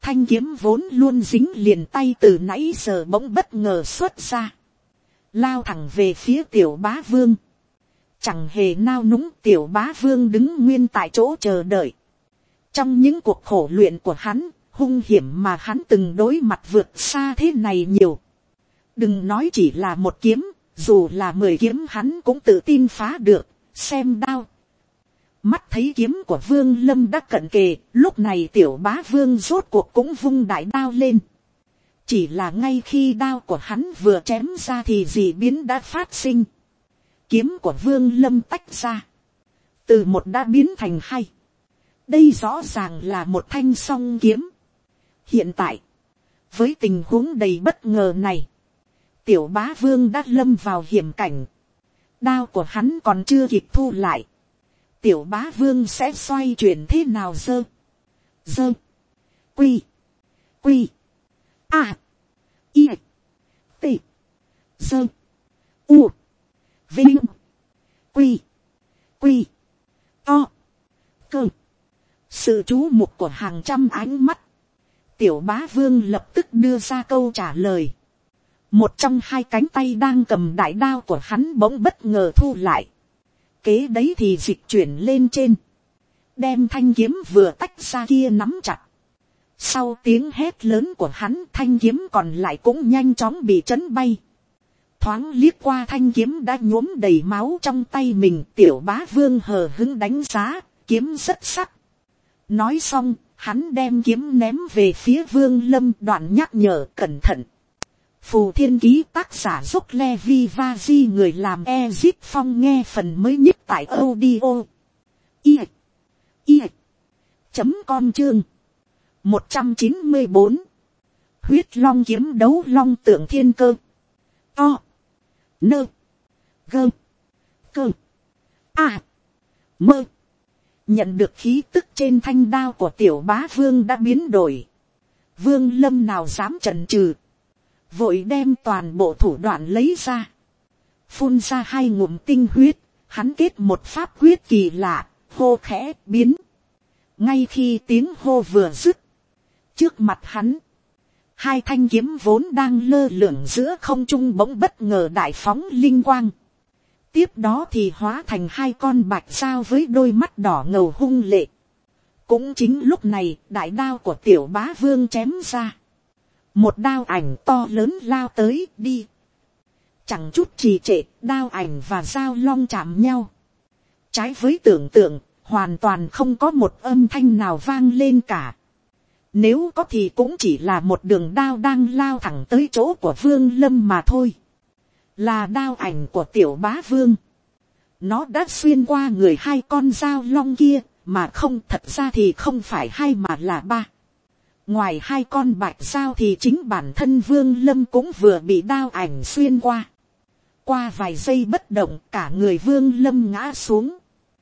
Thanh kiếm vốn luôn dính liền tay từ nãy giờ bỗng bất ngờ xuất ra. Lao thẳng về phía tiểu bá vương. Chẳng hề nao núng, tiểu bá vương đứng nguyên tại chỗ chờ đợi. Trong những cuộc khổ luyện của hắn, hung hiểm mà hắn từng đối mặt vượt xa thế này nhiều. Đừng nói chỉ là một kiếm, dù là mười kiếm hắn cũng tự tin phá được. Xem đao. Mắt thấy kiếm của Vương Lâm đã cận kề, lúc này tiểu bá vương rốt cuộc cũng vung đại đao lên. Chỉ là ngay khi đao của hắn vừa chém ra thì dị biến đã phát sinh. Kiếm của Vương Lâm tách ra. Từ một đã biến thành hai. Đây rõ ràng là một thanh song kiếm. Hiện tại, với tình huống đầy bất ngờ này, tiểu bá vương đã lâm vào hiểm cảnh. Đao của hắn còn chưa kịp thu lại. Tiểu bá vương sẽ xoay chuyển thế nào dơ. Dơ. Quy. Quy. A. I. T. Dơ. U. Vinh. Quy. Quy. To. Cơ. Sự chú mục của hàng trăm ánh mắt. Tiểu bá vương lập tức đưa ra câu trả lời. Một trong hai cánh tay đang cầm đại đao của hắn bỗng bất ngờ thu lại. Kế đấy thì dịch chuyển lên trên. Đem thanh kiếm vừa tách ra kia nắm chặt. Sau tiếng hét lớn của hắn, thanh kiếm còn lại cũng nhanh chóng bị chấn bay. Thoáng liếc qua thanh kiếm đã nhuốm đầy máu trong tay mình, tiểu bá vương hờ hứng đánh giá, kiếm rất sắc. Nói xong, hắn đem kiếm ném về phía Vương Lâm, đoạn nhắc nhở cẩn thận. Phù Thiên Ký tác giả Dốc Levi Vaji, người làm Ezip Phong, nghe phần mới nhất tại audio i i chấm com chương một trăm chín mươi bốn. Huyết Long kiếm đấu long tượng thiên cơ. O. Nơ. Gơ. Cơ. A. Mơ. Nhận được khí tức trên thanh đao của tiểu bá vương đã biến đổi. Vương Lâm nào dám chần chừ, vội đem toàn bộ thủ đoạn lấy ra. Phun ra hai ngụm tinh huyết, hắn kết một pháp quyết kỳ lạ, hô khẽ biến. Ngay khi tiếng hô vừa dứt, trước mặt hắn, hai thanh kiếm vốn đang lơ lửng giữa không trung bỗng bất ngờ đại phóng linh quang. Tiếp đó thì hóa thành hai con bạch dao với đôi mắt đỏ ngầu hung lệ. Cũng chính lúc này, đại đao của tiểu bá vương chém ra. Một đao ảnh to lớn lao tới đi. Chẳng chút trì trệ, đao ảnh và dao long chạm nhau. Trái với tưởng tượng, hoàn toàn không có một âm thanh nào vang lên cả. Nếu có thì cũng chỉ là một đường đao đang lao thẳng tới chỗ của Vương Lâm mà thôi. Là đao ảnh của tiểu bá vương. Nó đã xuyên qua người hai con dao long kia, mà không, thật ra thì không phải hai mà là ba. Ngoài hai con bạch dao thì chính bản thân Vương Lâm cũng vừa bị đao ảnh xuyên qua. Qua vài giây bất động, cả người Vương Lâm ngã xuống.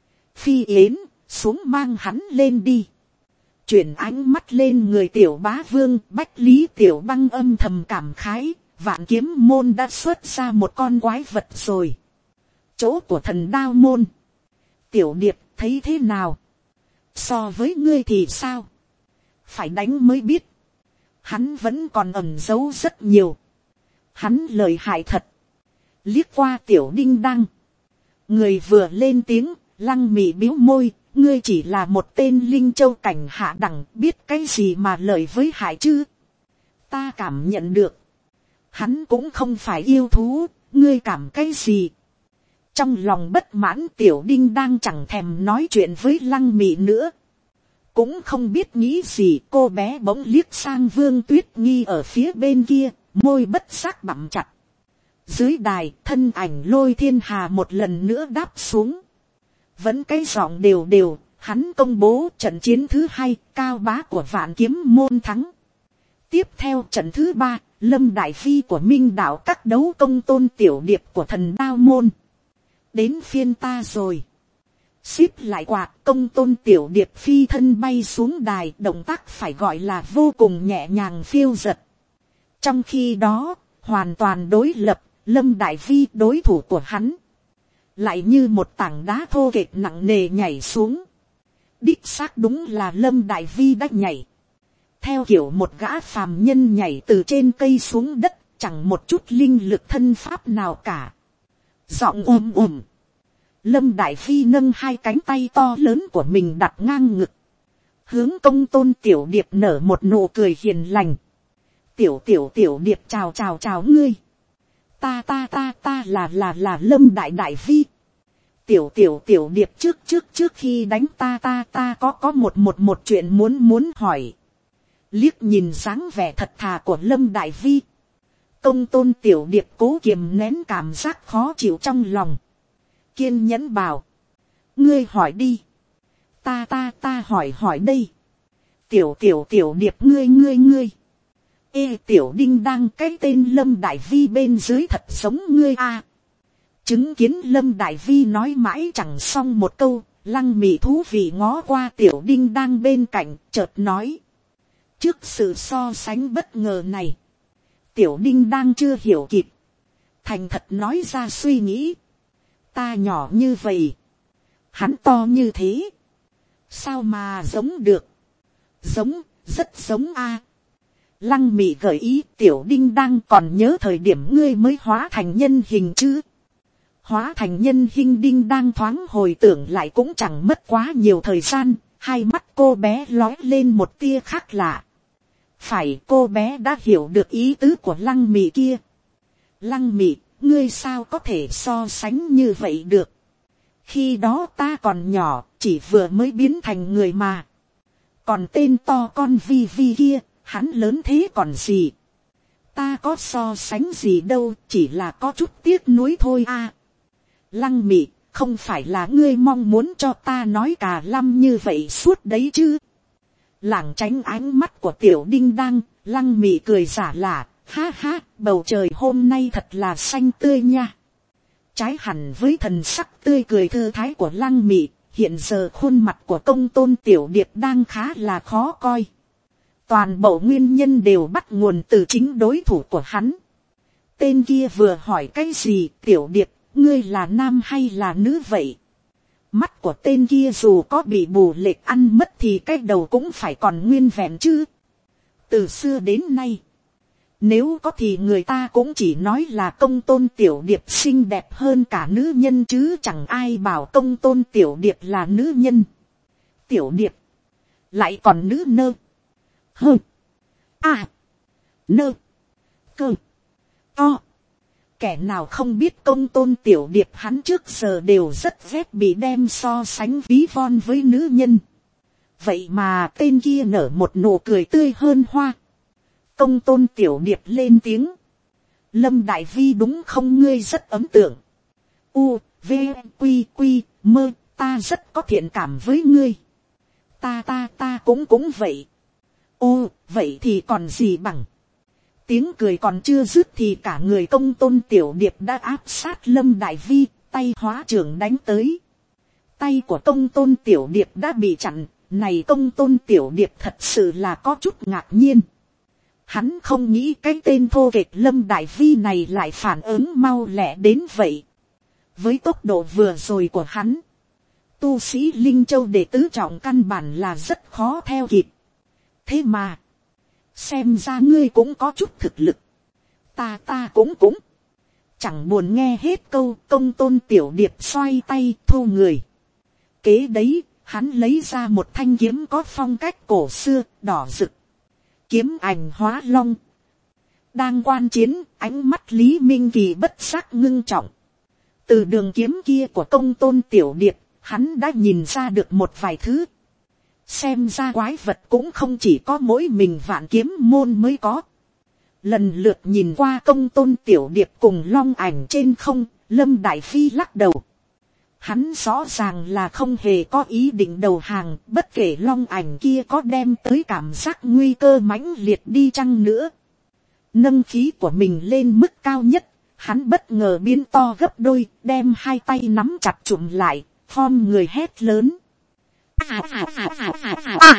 Phi Yến, xuống mang hắn lên đi. Chuyển ánh mắt lên người tiểu bá vương, Bách Lý Tiểu Băng âm thầm cảm khái, Vạn Kiếm Môn đã xuất ra một con quái vật rồi. Chỗ của Thần Đao Môn. Tiểu Điệp thấy thế nào? So với ngươi thì sao? Phải đánh mới biết. Hắn vẫn còn ẩn giấu rất nhiều. Hắn lợi hại thật. Liếc qua Tiểu Đinh Đăng. Người vừa lên tiếng, Lăng Mị biếu môi. Ngươi chỉ là một tên linh châu cảnh hạ đẳng, biết cái gì mà lợi với hại chứ? Ta cảm nhận được. Hắn cũng không phải yêu thú, ngươi cảm cái gì? Trong lòng bất mãn, Tiểu Đinh đang chẳng thèm nói chuyện với Lăng Mị nữa. Cũng không biết nghĩ gì, cô bé bỗng liếc sang Vương Tuyết Nghi ở phía bên kia, môi bất giác bặm chặt. Dưới đài, thân ảnh Lôi Thiên Hà một lần nữa đáp xuống. Vẫn cái giọng đều đều, hắn công bố trận chiến thứ hai, Cao Bá của Vạn Kiếm Môn thắng. Tiếp theo trận thứ ba, Lâm Đại Phi của Minh Đạo các đấu công Tôn Tiểu Điệp của Thần Đao Môn. Đến phiên ta rồi. Xíp lại quạt, công Tôn Tiểu Điệp phi thân bay xuống đài, động tác phải gọi là vô cùng nhẹ nhàng phiêu dật. Trong khi đó, hoàn toàn đối lập, Lâm Đại Phi đối thủ của hắn. Lại như một tảng đá thô kệch nặng nề nhảy xuống. Đích xác đúng là Lâm Đại Vi đã nhảy. theo kiểu một gã phàm nhân nhảy từ trên cây xuống đất, chẳng một chút linh lực thân pháp nào cả. Giọng ồm ồm, Lâm Đại Phi nâng hai cánh tay to lớn của mình đặt ngang ngực, hướng Công Tôn Tiểu Điệp nở một nụ cười hiền lành. Tiểu tiểu tiểu điệp chào chào chào ngươi. Ta ta ta ta là là là Lâm Đại Đại Phi. Tiểu tiểu tiểu điệp trước trước trước khi đánh ta ta ta có có một một một chuyện muốn muốn hỏi. Liếc nhìn dáng vẻ thật thà của Lâm Đại Vi, Công Tôn Tiểu Điệp cố kiềm nén cảm giác khó chịu trong lòng, kiên nhẫn bảo, ngươi hỏi đi. Ta ta ta hỏi hỏi đây. Tiểu tiểu tiểu điệp ngươi ngươi ngươi. Ê tiểu đinh đang, cái tên Lâm Đại Vi bên dưới thật giống ngươi a. À. Chứng kiến Lâm Đại Vi nói mãi chẳng xong một câu, Lăng Mị thú vị ngó qua tiểu đinh đang bên cạnh, chợt nói. Trước sự so sánh bất ngờ này, tiểu đinh đang chưa hiểu kịp, thành thật nói ra suy nghĩ. Ta nhỏ như vậy, hắn to như thế, sao mà giống được? Giống, rất giống a. À. Lăng Mị gợi ý, tiểu đinh đang còn nhớ thời điểm ngươi mới hóa thành nhân hình chứ? Hóa thành nhân hình đinh đang thoáng hồi tưởng lại cũng chẳng mất quá nhiều thời gian, hai mắt cô bé lói lên một tia khác lạ. Phải, cô bé đã hiểu được ý tứ của Lăng Mị kia. Lăng Mị, ngươi sao có thể so sánh như vậy được? Khi đó ta còn nhỏ, chỉ vừa mới biến thành người mà. Còn tên to con Vi Vi kia, hắn lớn thế còn gì? Ta có so sánh gì đâu, chỉ là có chút tiếc nuối thôi a. À. Lăng Mị, không phải là ngươi mong muốn cho ta nói cà lăm như vậy suốt đấy chứ? Lảng tránh ánh mắt của tiểu đinh đang, Lăng Mị cười giả lả, ha ha, bầu trời hôm nay thật là xanh tươi nha. Trái hẳn với thần sắc tươi cười thư thái của Lăng Mị, hiện giờ khuôn mặt của Công Tôn Tiểu Điệp đang khá là khó coi. Toàn bộ nguyên nhân đều bắt nguồn từ chính đối thủ của hắn. Tên kia vừa hỏi cái gì? Tiểu Điệp, ngươi là nam hay là nữ vậy? Mắt của tên kia dù có bị bù lệch ăn mất thì cái đầu cũng phải còn nguyên vẹn chứ. Từ xưa đến nay, nếu có thì người ta cũng chỉ nói là Công Tôn Tiểu Điệp xinh đẹp hơn cả nữ nhân chứ chẳng ai bảo Công Tôn Tiểu Điệp là nữ nhân. Tiểu Điệp, lại còn nữ nơ. Hơ. À. Nơ. Cơ. To. Kẻ nào không biết Công Tôn Tiểu Điệp hắn trước giờ đều rất ghét bị đem so sánh ví von với nữ nhân. Vậy mà tên kia nở một nụ cười tươi hơn hoa. Công Tôn Tiểu Điệp lên tiếng. Lâm Đại Vi đúng không, ngươi rất ấn tượng. U, V, Quy, Quy, Mơ, ta rất có thiện cảm với ngươi. Ta ta ta cũng cũng vậy. Ô, vậy thì còn gì bằng. Tiếng cười còn chưa dứt thì cả người Công Tôn Tiểu Điệp đã áp sát Lâm Đại Vi, tay hóa trưởng đánh tới. Tay của Công Tôn Tiểu Điệp đã bị chặn, này Công Tôn Tiểu Điệp thật sự là có chút ngạc nhiên. Hắn không nghĩ cái tên thô kệch Lâm Đại Vi này lại phản ứng mau lẹ đến vậy. Với tốc độ vừa rồi của hắn, tu sĩ Linh Châu đệ tứ trọng căn bản là rất khó theo kịp. Thế mà, xem ra ngươi cũng có chút thực lực. Ta ta cũng cũng. Chẳng buồn nghe hết câu. Công Tôn Tiểu Điệp xoay tay thu người. Kế đấy, hắn lấy ra một thanh kiếm có phong cách cổ xưa, đỏ rực. Kiếm ảnh hóa long. Đang quan chiến, ánh mắt Lý Minh Kỳ bất giác ngưng trọng. Từ đường kiếm kia của Công Tôn Tiểu Điệp, hắn đã nhìn ra được một vài thứ. Xem ra quái vật cũng không chỉ có mỗi mình Vạn Kiếm môn mới có. Lần lượt nhìn qua Công Tôn Tiểu Điệp cùng long ảnh trên không, Lâm Đại Phi lắc đầu. Hắn rõ ràng là không hề có ý định đầu hàng, bất kể long ảnh kia có đem tới cảm giác nguy cơ mãnh liệt đi chăng nữa. Nâng khí của mình lên mức cao nhất, hắn bất ngờ biến to gấp đôi, đem hai tay nắm chặt chụm lại, form người hét lớn. À, à, à, à, à, à, à.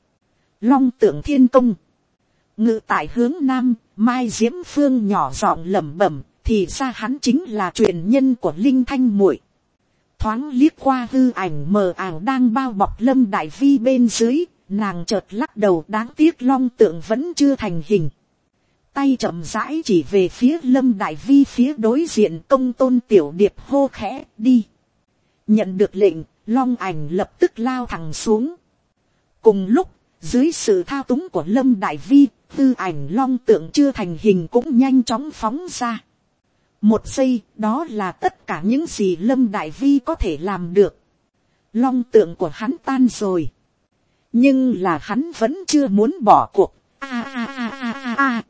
Long Tượng Thiên Công. Ngự tại hướng nam, Mai Diễm Phương nhỏ giọng lẩm bẩm, thì ra hắn chính là truyền nhân của Linh Thanh muội. Thoáng liếc qua hư ảnh mờ ảo đang bao bọc Lâm Đại Vi bên dưới, nàng chợt lắc đầu, đáng tiếc long tượng vẫn chưa thành hình. Tay chậm rãi chỉ về phía Lâm Đại Vi phía đối diện. Công tôn tiểu điệp hô khẽ đi. Nhận được lệnh, long ảnh lập tức lao thẳng xuống. Cùng lúc, dưới sự thao túng của Lâm Đại Vi, tư ảnh long tượng chưa thành hình cũng nhanh chóng phóng ra. Một giây, đó là tất cả những gì Lâm Đại Vi có thể làm được. Long tượng của hắn tan rồi. Nhưng là hắn vẫn chưa muốn bỏ cuộc. A a a a a a.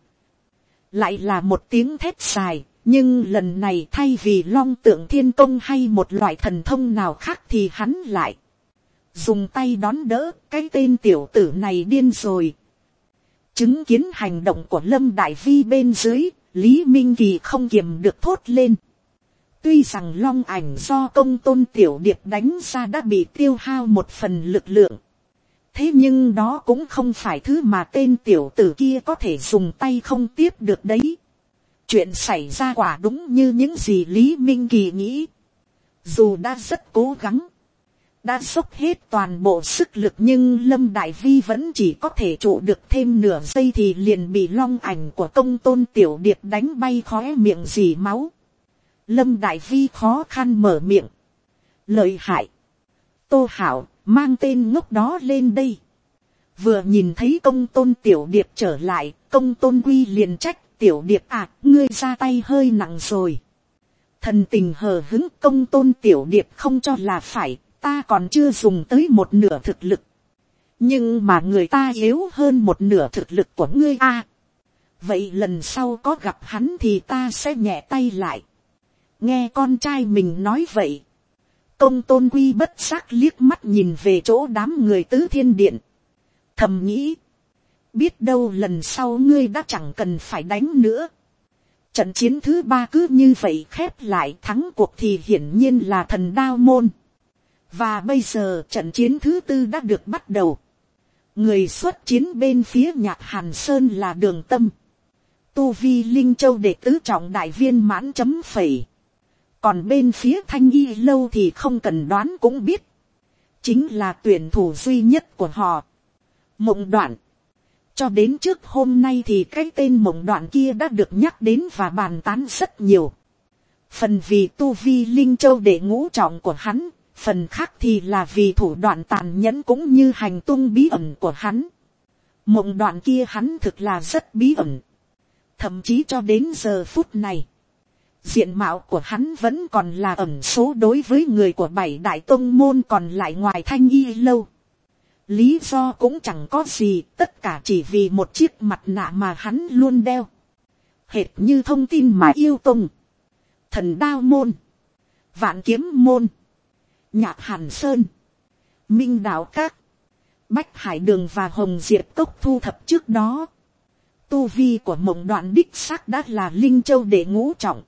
Lại là một tiếng thét dài. Nhưng lần này thay vì long tượng thiên công hay một loại thần thông nào khác thì hắn lại dùng tay đón đỡ. Cái tên tiểu tử này điên rồi. Chứng kiến hành động của Lâm Đại Vi bên dưới, Lý Minh Kỳ không kiềm được thốt lên. Tuy rằng long ảnh do công tôn tiểu điệp đánh ra đã bị tiêu hao một phần lực lượng. Thế nhưng đó cũng không phải thứ mà tên tiểu tử kia có thể dùng tay không tiếp được đấy. Chuyện xảy ra quả đúng như những gì Lý Minh Kỳ nghĩ. Dù đã rất cố gắng, đã dốc hết toàn bộ sức lực, nhưng Lâm Đại Vi vẫn chỉ có thể trụ được thêm nửa giây thì liền bị long ảnh của công tôn tiểu điệp đánh bay khóe miệng rỉ máu. Lâm Đại Vi khó khăn mở miệng. Lợi hại. Tô Hảo, mang tên ngốc đó lên đây. Vừa nhìn thấy công tôn tiểu điệp trở lại, công tôn quy liền trách, tiểu điệp à, ngươi ra tay hơi nặng rồi. Thần tình hờ hứng, công tôn tiểu điệp không cho là phải, ta còn chưa dùng tới một nửa thực lực. Nhưng mà người ta yếu hơn một nửa thực lực của ngươi à. Vậy lần sau có gặp hắn thì ta sẽ nhẹ tay lại. Nghe con trai mình nói vậy, công tôn quy bất giác liếc mắt nhìn về chỗ đám người Tứ Thiên Điện. Thầm nghĩ, biết đâu lần sau ngươi đã chẳng cần phải đánh nữa. Trận chiến thứ ba cứ như vậy khép lại, thắng cuộc thì hiển nhiên là Thần Đao Môn. Và bây giờ trận chiến thứ tư đã được bắt đầu. Người xuất chiến bên phía Nhạc Hàn Sơn là Đường Tâm. Tu vi Linh Châu đệ tứ trọng đại viên mãn chấm phẩy. Còn bên phía Thanh Y Lâu thì không cần đoán cũng biết. Chính là tuyển thủ duy nhất của họ. Mộng Đoạn. Cho đến trước hôm nay thì cái tên Mộng Đoạn kia đã được nhắc đến và bàn tán rất nhiều. Phần vì tu vi Linh Châu đệ ngũ trọng của hắn. Phần khác thì là vì thủ đoạn tàn nhẫn cũng như hành tung bí ẩn của hắn. Mộng Đoạn kia hắn thực là rất bí ẩn. Thậm chí cho đến giờ phút này, diện mạo của hắn vẫn còn là ẩn số đối với người của bảy đại tông môn còn lại ngoài Thanh Y Lâu. Lý do cũng chẳng có gì, tất cả chỉ vì một chiếc mặt nạ mà hắn luôn đeo. Hệt như thông tin mà Yêu Tông, Thần Đao Môn, Vạn Kiếm Môn, Nhạc Hàn Sơn, Minh Đạo Các, Bách Hải Đường và Hồng Diệp Cốc thu thập trước đó. Tu vi của Mộng Đoạn đích xác đã là Linh Châu đệ ngũ trọng.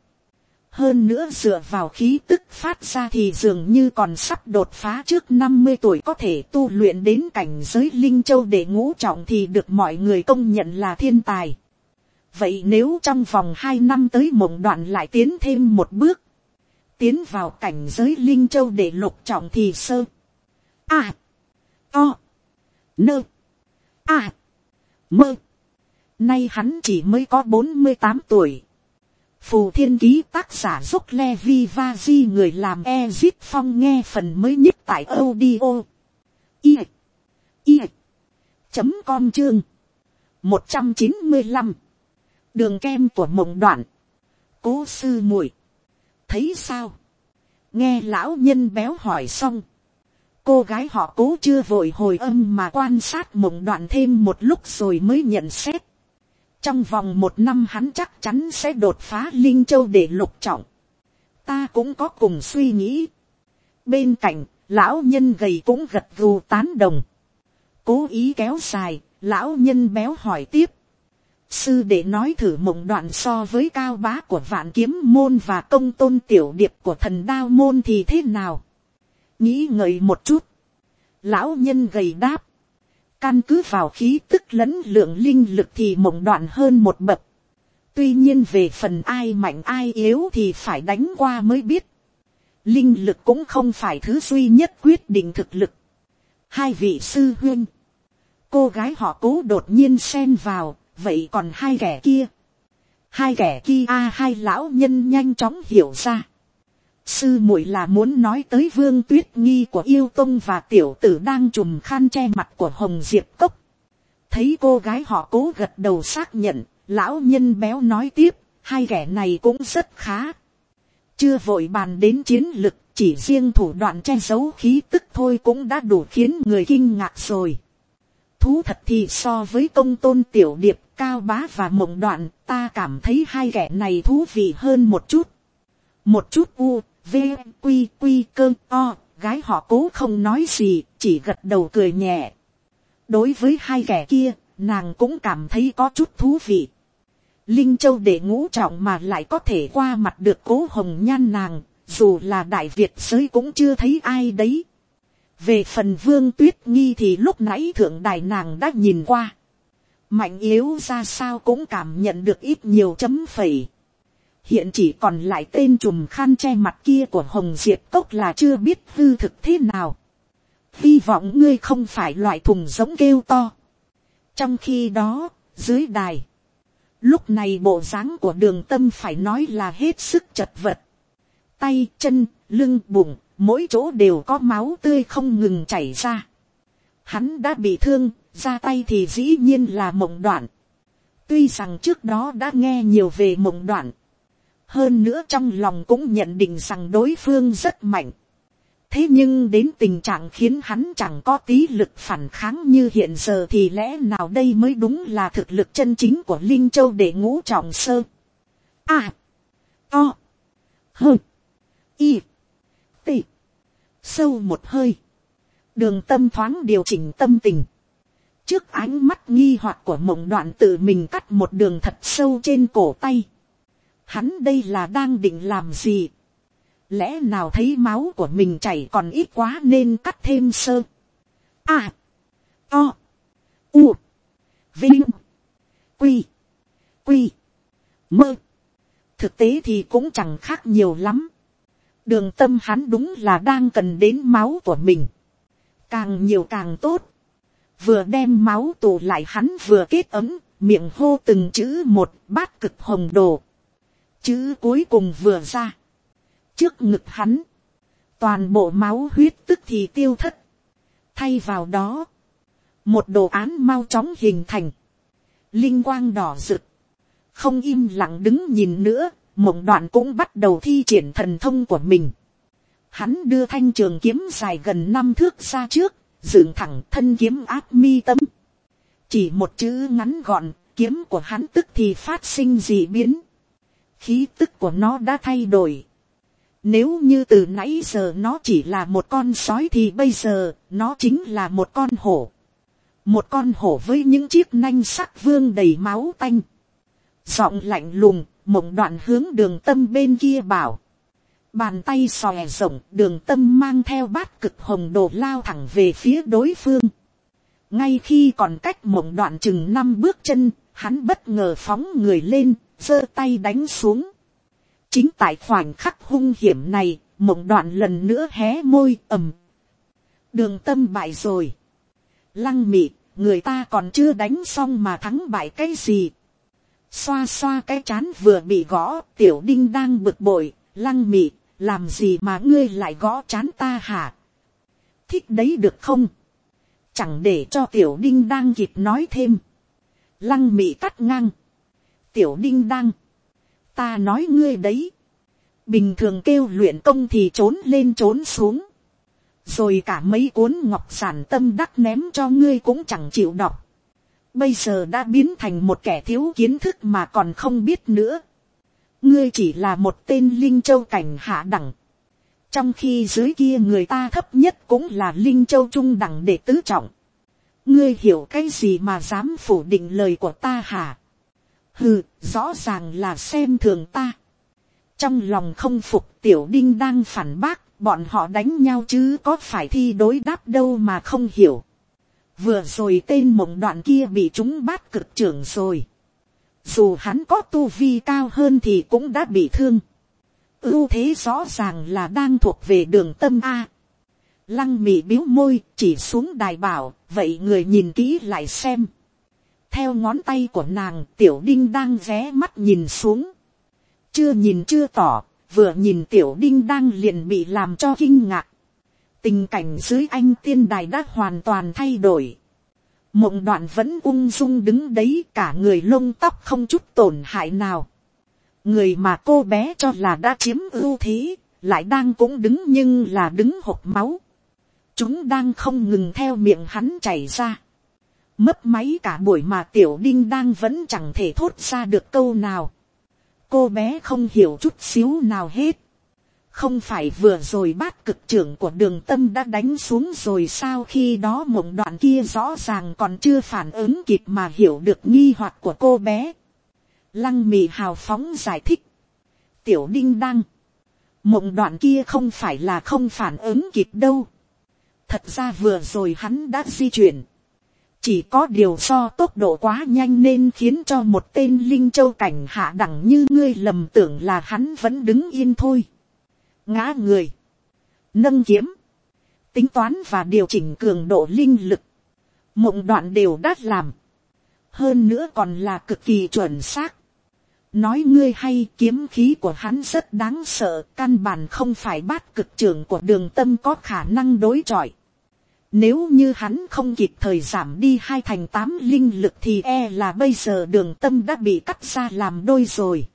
Hơn nữa dựa vào khí tức phát ra thì dường như còn sắp đột phá, trước năm mươi tuổi có thể tu luyện đến cảnh giới Linh Châu đệ ngũ trọng thì được mọi người công nhận là thiên tài. Vậy nếu trong vòng hai năm tới Mộng Đoạn lại tiến thêm một bước, tiến vào cảnh giới Linh Châu đệ lục trọng thì sơ A O Nơ A Mơ. Nay hắn chỉ mới có bốn mươi tám tuổi. Phù Thiên Ký tác giả Dốc Levi Vaji, người làm Ezip Phong, nghe phần mới nhất tại audio i i chấm com chương một trăm chín mươi lăm. Đường kem của Mộng Đoạn. Cố sư muội thấy sao? Nghe lão nhân béo hỏi xong, cô gái họ Cố chưa vội hồi âm mà quan sát Mộng Đoạn thêm một lúc rồi mới nhận xét. Trong vòng một năm hắn chắc chắn sẽ đột phá Linh Châu để lục trọng. Ta cũng có cùng suy nghĩ. Bên cạnh, lão nhân gầy cũng gật gù tán đồng. Cố ý kéo dài, lão nhân béo hỏi tiếp. Sư đệ nói thử Mộng Đoạn so với Cao Bá của Vạn Kiếm Môn và Công Tôn Tiểu Điệp của Thần Đao Môn thì thế nào? Nghĩ ngợi một chút, lão nhân gầy đáp. Căn cứ vào khí tức lẫn lượng linh lực thì Mộng Đoạn hơn một bậc. Tuy nhiên về phần ai mạnh ai yếu thì phải đánh qua mới biết. Linh lực cũng không phải thứ duy nhất quyết định thực lực. Hai vị sư huynh, cô gái họ Cố đột nhiên xen vào, vậy còn hai kẻ kia, hai kẻ kia a hai lão nhân nhanh chóng hiểu ra. Sư muội là muốn nói tới Vương Tuyết Nghi của Yêu Tông và tiểu tử đang trùm khăn che mặt của Hồng Diệp Cốc. Thấy cô gái họ Cố gật đầu xác nhận, lão nhân béo nói tiếp, hai kẻ này cũng rất khá. Chưa vội bàn đến chiến lực, chỉ riêng thủ đoạn che giấu khí tức thôi cũng đã đủ khiến người kinh ngạc rồi. Thú thật thì so với Công Tôn Tiểu Điệp, Cao Bá và Mộng Đoạn, ta cảm thấy hai kẻ này thú vị hơn một chút. Một chút u, v, quy, quy, cơ, o, gái họ Cố không nói gì, chỉ gật đầu cười nhẹ. Đối với hai kẻ kia, nàng cũng cảm thấy có chút thú vị. Linh Châu để ngũ trọng mà lại có thể qua mặt được Cố Hồng Nhan nàng, dù là Đại Việt giới cũng chưa thấy ai đấy. Về phần Vương Tuyết Nghi thì lúc nãy thượng đài nàng đã nhìn qua. Mạnh yếu ra sao cũng cảm nhận được ít nhiều chấm phẩy. Hiện chỉ còn lại tên trùm khăn che mặt kia của Hồng Diệp Cốc là chưa biết hư thực thế nào. Hy vọng ngươi không phải loại thùng giống kêu to. Trong khi đó, dưới đài, lúc này bộ dáng của Đường Tâm phải nói là hết sức chật vật. Tay, chân, lưng, bụng, mỗi chỗ đều có máu tươi không ngừng chảy ra. Hắn đã bị thương, ra tay thì dĩ nhiên là Mộng Đoạn. Tuy rằng trước đó đã nghe nhiều về Mộng Đoạn, hơn nữa trong lòng cũng nhận định rằng đối phương rất mạnh. Thế nhưng đến tình trạng khiến hắn chẳng có tí lực phản kháng như hiện giờ thì lẽ nào đây mới đúng là thực lực chân chính của Linh Châu để ngũ trọng sơ. À, o, hơ, y, t, sâu một hơi. Đường Tâm thoáng điều chỉnh tâm tình. Trước ánh mắt nghi hoặc của Mộng Đoạn tự mình cắt một đường thật sâu trên cổ tay. Hắn đây là đang định làm gì? Lẽ nào thấy máu của mình chảy còn ít quá nên cắt thêm sơ. À, o, u, vinh, quy, quy, mơ. Thực tế thì cũng chẳng khác nhiều lắm. Đường Tâm hắn đúng là đang cần đến máu của mình. Càng nhiều càng tốt. Vừa đem máu tụ lại hắn vừa kết ấm, miệng hô từng chữ một, Bát Cực Hồng Đồ. Chữ cuối cùng vừa ra. Trước ngực hắn, toàn bộ máu huyết tức thì tiêu thất. Thay vào đó, một đồ án mau chóng hình thành. Linh quang đỏ rực. Không im lặng đứng nhìn nữa, Mộng Đoạn cũng bắt đầu thi triển thần thông của mình. Hắn đưa thanh trường kiếm dài gần năm thước ra trước, dựng thẳng thân kiếm áp mi tâm. Chỉ một chữ ngắn gọn, kiếm của hắn tức thì phát sinh dị biến. Khí tức của nó đã thay đổi. Nếu như từ nãy giờ nó chỉ là một con sói thì bây giờ nó chính là một con hổ. Một con hổ với những chiếc nanh sắc vương đầy máu tanh. Giọng lạnh lùng, Mộng Đoạn hướng Đường Tâm bên kia bảo. Bàn tay xòe rộng, Đường Tâm mang theo Bát Cực Hồng Đồ lao thẳng về phía đối phương. Ngay khi còn cách Mộng Đoạn chừng năm bước chân, hắn bất ngờ phóng người lên, giơ tay đánh xuống. Chính tại khoảnh khắc hung hiểm này, Mộng Đoạn lần nữa hé môi ầm. Đường Tâm bại rồi. Lăng Mị, người ta còn chưa đánh xong mà thắng bại cái gì? Xoa xoa cái trán vừa bị gõ, Tiểu Đinh đang bực bội. Lăng Mị, làm gì mà ngươi lại gõ trán ta hả? Thích đấy được không? Chẳng để cho Tiểu Đinh đang kịp nói thêm. Lăng Mị cắt ngang. Tiểu Đinh đang. Ta nói ngươi đấy. Bình thường kêu luyện công thì trốn lên trốn xuống. Rồi cả mấy cuốn ngọc giản tâm đắc ném cho ngươi cũng chẳng chịu đọc. Bây giờ đã biến thành một kẻ thiếu kiến thức mà còn không biết nữa. Ngươi chỉ là một tên Linh Châu cảnh hạ đẳng. Trong khi dưới kia người ta thấp nhất cũng là Linh Châu trung đẳng đệ tứ trọng. Ngươi hiểu cái gì mà dám phủ định lời của ta hả? Hừ, rõ ràng là xem thường ta. Trong lòng không phục, Tiểu Đinh đang phản bác, bọn họ đánh nhau chứ có phải thi đối đáp đâu mà không hiểu. Vừa rồi tên Mộng Đoạn kia bị trúng Bát Cực trưởng rồi. Dù hắn có tu vi cao hơn thì cũng đã bị thương. Ưu thế rõ ràng là đang thuộc về Đường Tâm A. Lăng mị biếu môi chỉ xuống đài bảo, vậy người nhìn kỹ lại xem. Theo ngón tay của nàng, tiểu đinh đang ghé mắt nhìn xuống. Chưa nhìn chưa tỏ, vừa nhìn tiểu đinh đang liền bị làm cho kinh ngạc. Tình cảnh dưới anh tiên đài đã hoàn toàn thay đổi. Mộng Đoạn vẫn ung dung đứng đấy, cả người lông tóc không chút tổn hại nào. Người mà cô bé cho là đã chiếm ưu thế, lại đang cũng đứng nhưng là đứng hộc máu. Chúng đang không ngừng theo miệng hắn chảy ra. Mấp máy cả buổi mà tiểu đinh đang vẫn chẳng thể thốt ra được câu nào. Cô bé không hiểu chút xíu nào hết. Không phải vừa rồi bát cực trưởng của Đường Tâm đã đánh xuống rồi sao? Khi đó Mộng Đoạn kia rõ ràng còn chưa phản ứng kịp mà hiểu được nghi hoặc của cô bé. Lăng Mị hào phóng giải thích. Tiểu đinh đang, Mộng Đoạn kia không phải là không phản ứng kịp đâu. Thật ra vừa rồi hắn đã di chuyển. Chỉ có điều do tốc độ quá nhanh nên khiến cho một tên linh châu cảnh hạ đẳng như ngươi lầm tưởng là hắn vẫn đứng yên thôi. Ngã người, nâng kiếm, tính toán và điều chỉnh cường độ linh lực, Mộng Đoạn đều đã làm. Hơn nữa còn là cực kỳ chuẩn xác. Nói ngươi hay, kiếm khí của hắn rất đáng sợ, căn bản không phải bát cực trưởng của Đường Tâm có khả năng đối chọi. Nếu như hắn không kịp thời giảm đi hai thành tám linh lực thì e là bây giờ Đường Tâm đã bị cắt ra làm đôi rồi.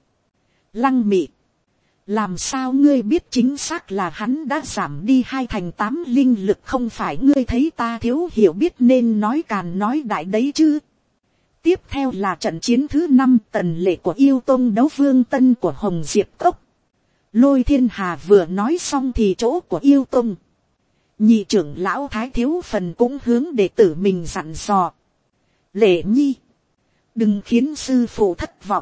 Lăng Mị, làm sao ngươi biết chính xác là hắn đã giảm đi hai thành tám linh lực? Không phải ngươi thấy ta thiếu hiểu biết nên nói càn nói đại đấy chứ. Tiếp theo là trận chiến thứ năm, Tần Lệ của Yêu Tông đấu Vương Tân của Hồng Diệp Cốc. Lôi Thiên Hà vừa nói xong thì chỗ của Yêu Tông, nhị trưởng lão Thái Thiếu Phần cũng hướng đệ tử mình dặn dò. Lệ Nhi, đừng khiến sư phụ thất vọng.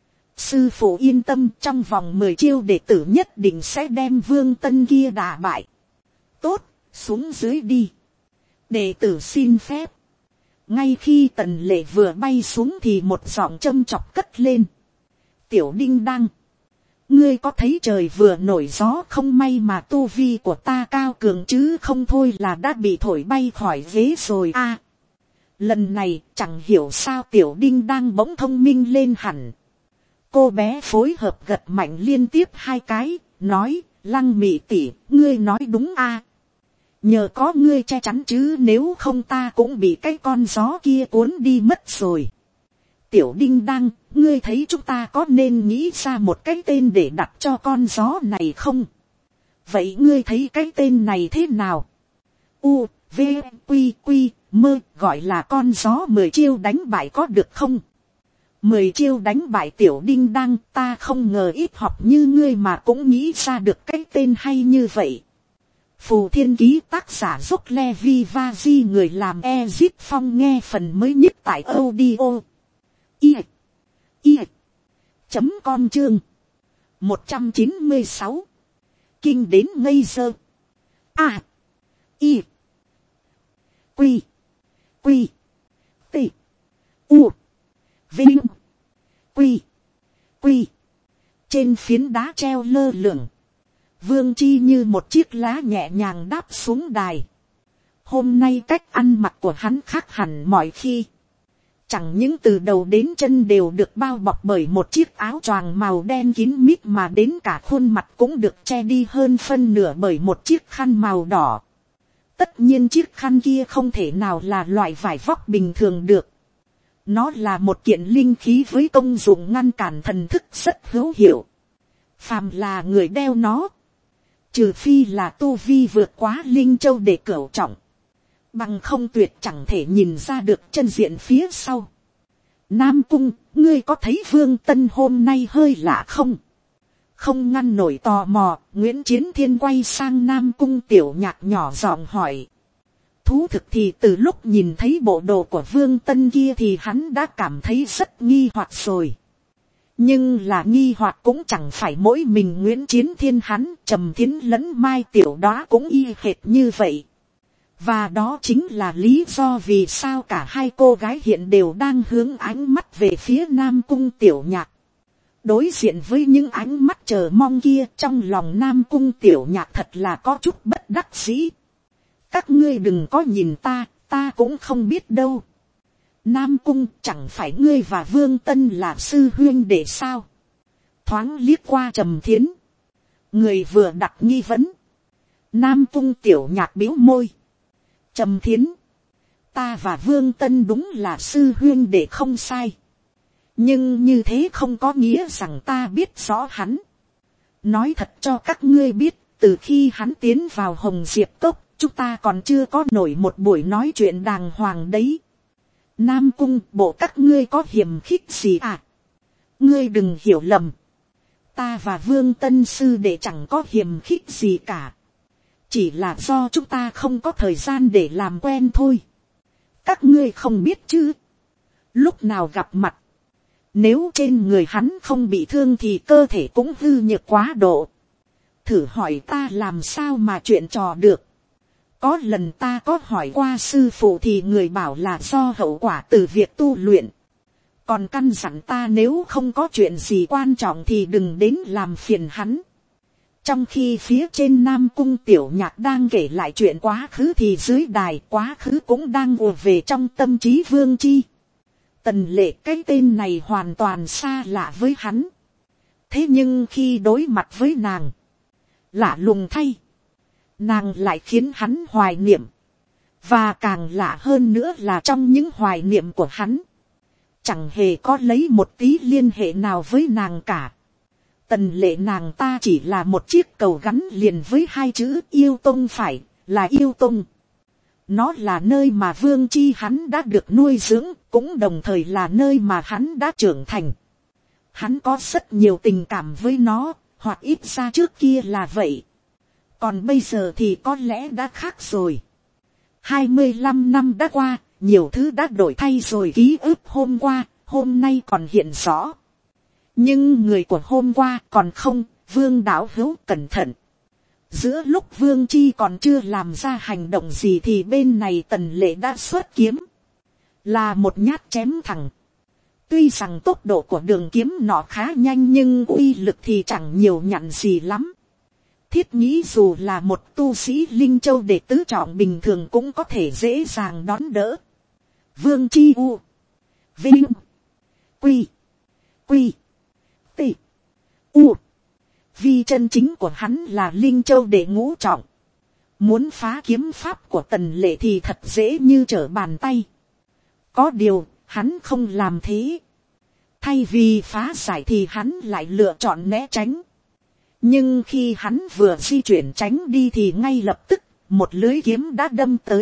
Sư phụ yên tâm, trong vòng mười chiêu đệ tử nhất định sẽ đem Vương Tân kia đả bại. Tốt, xuống dưới đi. Đệ tử xin phép. Ngay khi Tần Lệ vừa bay xuống thì một giọng châm chọc cất lên. Tiểu đinh đang, ngươi có thấy trời vừa nổi gió không, may mà tu vi của ta cao cường chứ không thôi là đã bị thổi bay khỏi ghế rồi a. À, lần này chẳng hiểu sao tiểu đinh đang bỗng thông minh lên hẳn. Cô bé phối hợp gật mạnh liên tiếp hai cái, nói, Lăng Mị tỷ, ngươi nói đúng a. À, nhờ có ngươi che chắn chứ nếu không ta cũng bị cái con gió kia cuốn đi mất rồi. Tiểu đinh đang, ngươi thấy chúng ta có nên nghĩ ra một cái tên để đặt cho con gió này không? Vậy ngươi thấy cái tên này thế nào? U, V, Quy, Quy, Mơ, gọi là con gió mười chiêu đánh bại có được không? Mười chiêu đánh bại tiểu đinh đang, ta không ngờ ít học như ngươi mà cũng nghĩ ra được cái tên hay như vậy. Phù Thiên Ký tác giả Dốc Levi Vaji, người làm Ezip Phong, nghe phần mới nhất tại audio i i chấm com chương một trăm chín mươi sáu. Kinh đến ngây dơ. A i quy quy t u vinh quy quy. Trên phiến đá treo lơ lửng, Vương Chi như một chiếc lá nhẹ nhàng đáp xuống đài. Hôm nay cách ăn mặc của hắn khác hẳn mọi khi. Chẳng những từ đầu đến chân đều được bao bọc bởi một chiếc áo choàng màu đen kín mít, mà đến cả khuôn mặt cũng được che đi hơn phân nửa bởi một chiếc khăn màu đỏ. Tất nhiên chiếc khăn kia không thể nào là loại vải vóc bình thường được. Nó là một kiện linh khí với công dụng ngăn cản thần thức rất hữu hiệu. Phàm là người đeo nó, trừ phi là tu vi vượt quá linh châu để cửu trọng, bằng không tuyệt chẳng thể nhìn ra được chân diện phía sau. Nam Cung, ngươi có thấy Vương Tân hôm nay hơi lạ không? Không ngăn nổi tò mò, Nguyễn Chiến Thiên quay sang Nam Cung Tiểu Nhạc nhỏ giọng hỏi. Thú thực thì từ lúc nhìn thấy bộ đồ của Vương Tân kia thì hắn đã cảm thấy rất nghi hoặc rồi. Nhưng là nghi hoặc cũng chẳng phải mỗi mình Nguyễn Chiến Thiên, hắn, Trầm Thiến lẫn Mai Tiểu Đóa cũng y hệt như vậy. Và đó chính là lý do vì sao cả hai cô gái hiện đều đang hướng ánh mắt về phía Nam Cung Tiểu Nhạc. Đối diện với những ánh mắt chờ mong kia, trong lòng Nam Cung Tiểu Nhạc thật là có chút bất đắc dĩ. Các ngươi đừng có nhìn ta, ta cũng không biết đâu. Nam Cung, chẳng phải ngươi và Vương Tân là sư huyên đệ sao? Thoáng liếc qua Trầm Thiến. Người vừa đặt nghi vấn. Nam Cung tiểu nhạc biếu môi. Trầm Thiến. Ta và Vương Tân đúng là sư huyên đệ không sai. Nhưng như thế không có nghĩa rằng ta biết rõ hắn. Nói thật cho các ngươi biết, từ khi hắn tiến vào Hồng Diệp Cốc, chúng ta còn chưa có nổi một buổi nói chuyện đàng hoàng đấy. Nam Cung, bộ các ngươi có hiềm khích gì à? Ngươi đừng hiểu lầm. Ta và Vương Tân sư đệ chẳng có hiềm khích gì cả. Chỉ là do chúng ta không có thời gian để làm quen thôi. Các ngươi không biết chứ. Lúc nào gặp mặt, nếu trên người hắn không bị thương thì cơ thể cũng hư nhược quá độ. Thử hỏi ta làm sao mà chuyện trò được. Có lần ta có hỏi qua sư phụ thì người bảo là do hậu quả từ việc tu luyện. Còn căn dặn ta nếu không có chuyện gì quan trọng thì đừng đến làm phiền hắn. Trong khi phía trên Nam Cung tiểu nhạc đang kể lại chuyện quá khứ thì dưới đài quá khứ cũng đang ùa về trong tâm trí Vương Chi. Tần Lệ cái tên này hoàn toàn xa lạ với hắn. Thế nhưng khi đối mặt với nàng, lạ lùng thay, nàng lại khiến hắn hoài niệm. Và càng lạ hơn nữa là trong những hoài niệm của hắn, chẳng hề có lấy một tí liên hệ nào với nàng cả. Tần Lệ nàng ta chỉ là một chiếc cầu gắn liền với hai chữ yêu tông, phải là yêu tông. Nó là nơi mà Vương Chi hắn đã được nuôi dưỡng, cũng đồng thời là nơi mà hắn đã trưởng thành. Hắn có rất nhiều tình cảm với nó, hoặc ít ra trước kia là vậy. Còn bây giờ thì có lẽ đã khác rồi. hai mươi lăm năm đã qua, nhiều thứ đã đổi thay rồi. Ký ức hôm qua, hôm nay còn hiện rõ. Nhưng người của hôm qua còn không. Vương đạo hữu cẩn thận. Giữa lúc Vương Chi còn chưa làm ra hành động gì thì bên này Tần Lệ đã xuất kiếm. Là một nhát chém thẳng. Tuy rằng tốc độ của đường kiếm nọ khá nhanh nhưng uy lực thì chẳng nhiều nhặn gì lắm. Thiết nghĩ dù là một tu sĩ Linh Châu đệ tứ trọng bình thường cũng có thể dễ dàng đón đỡ. Vương Chi U. Vinh. Quy. Quy. T. U. Vì chân chính của hắn là Linh Châu đệ ngũ trọng. Muốn phá kiếm pháp của Tần Lệ thì thật dễ như trở bàn tay. Có điều, hắn không làm thế. Thay vì phá giải thì hắn lại lựa chọn né tránh. Nhưng khi hắn vừa di chuyển tránh đi thì ngay lập tức, một lưới kiếm đã đâm tới.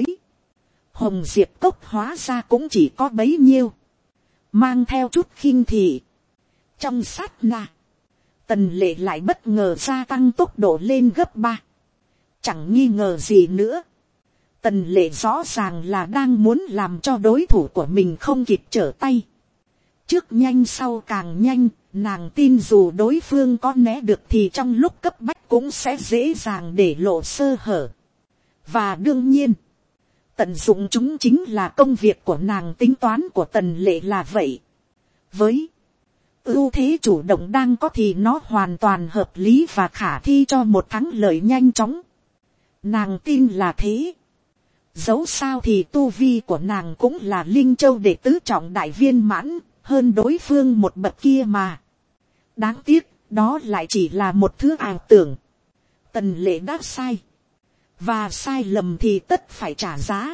Hồng Diệp Cốc hóa ra cũng chỉ có bấy nhiêu. Mang theo chút khinh thị. Trong sát na, Tần Lệ lại bất ngờ gia tăng tốc độ lên gấp ba. Chẳng nghi ngờ gì nữa. Tần Lệ rõ ràng là đang muốn làm cho đối thủ của mình không kịp trở tay. Trước nhanh sau càng nhanh, nàng tin dù đối phương có né được thì trong lúc cấp bách cũng sẽ dễ dàng để lộ sơ hở. Và đương nhiên, tận dụng chúng chính là công việc của nàng. Tính toán của Tần Lệ là vậy. Với ưu thế chủ động đang có thì nó hoàn toàn hợp lý và khả thi cho một thắng lợi nhanh chóng. Nàng tin là thế. Dẫu sao thì tu vi của nàng cũng là Linh Châu đệ tứ trọng đại viên mãn, hơn đối phương một bậc kia mà. Đáng tiếc, đó lại chỉ là một thứ ảo tưởng. Tần Lệ đã sai. Và sai lầm thì tất phải trả giá.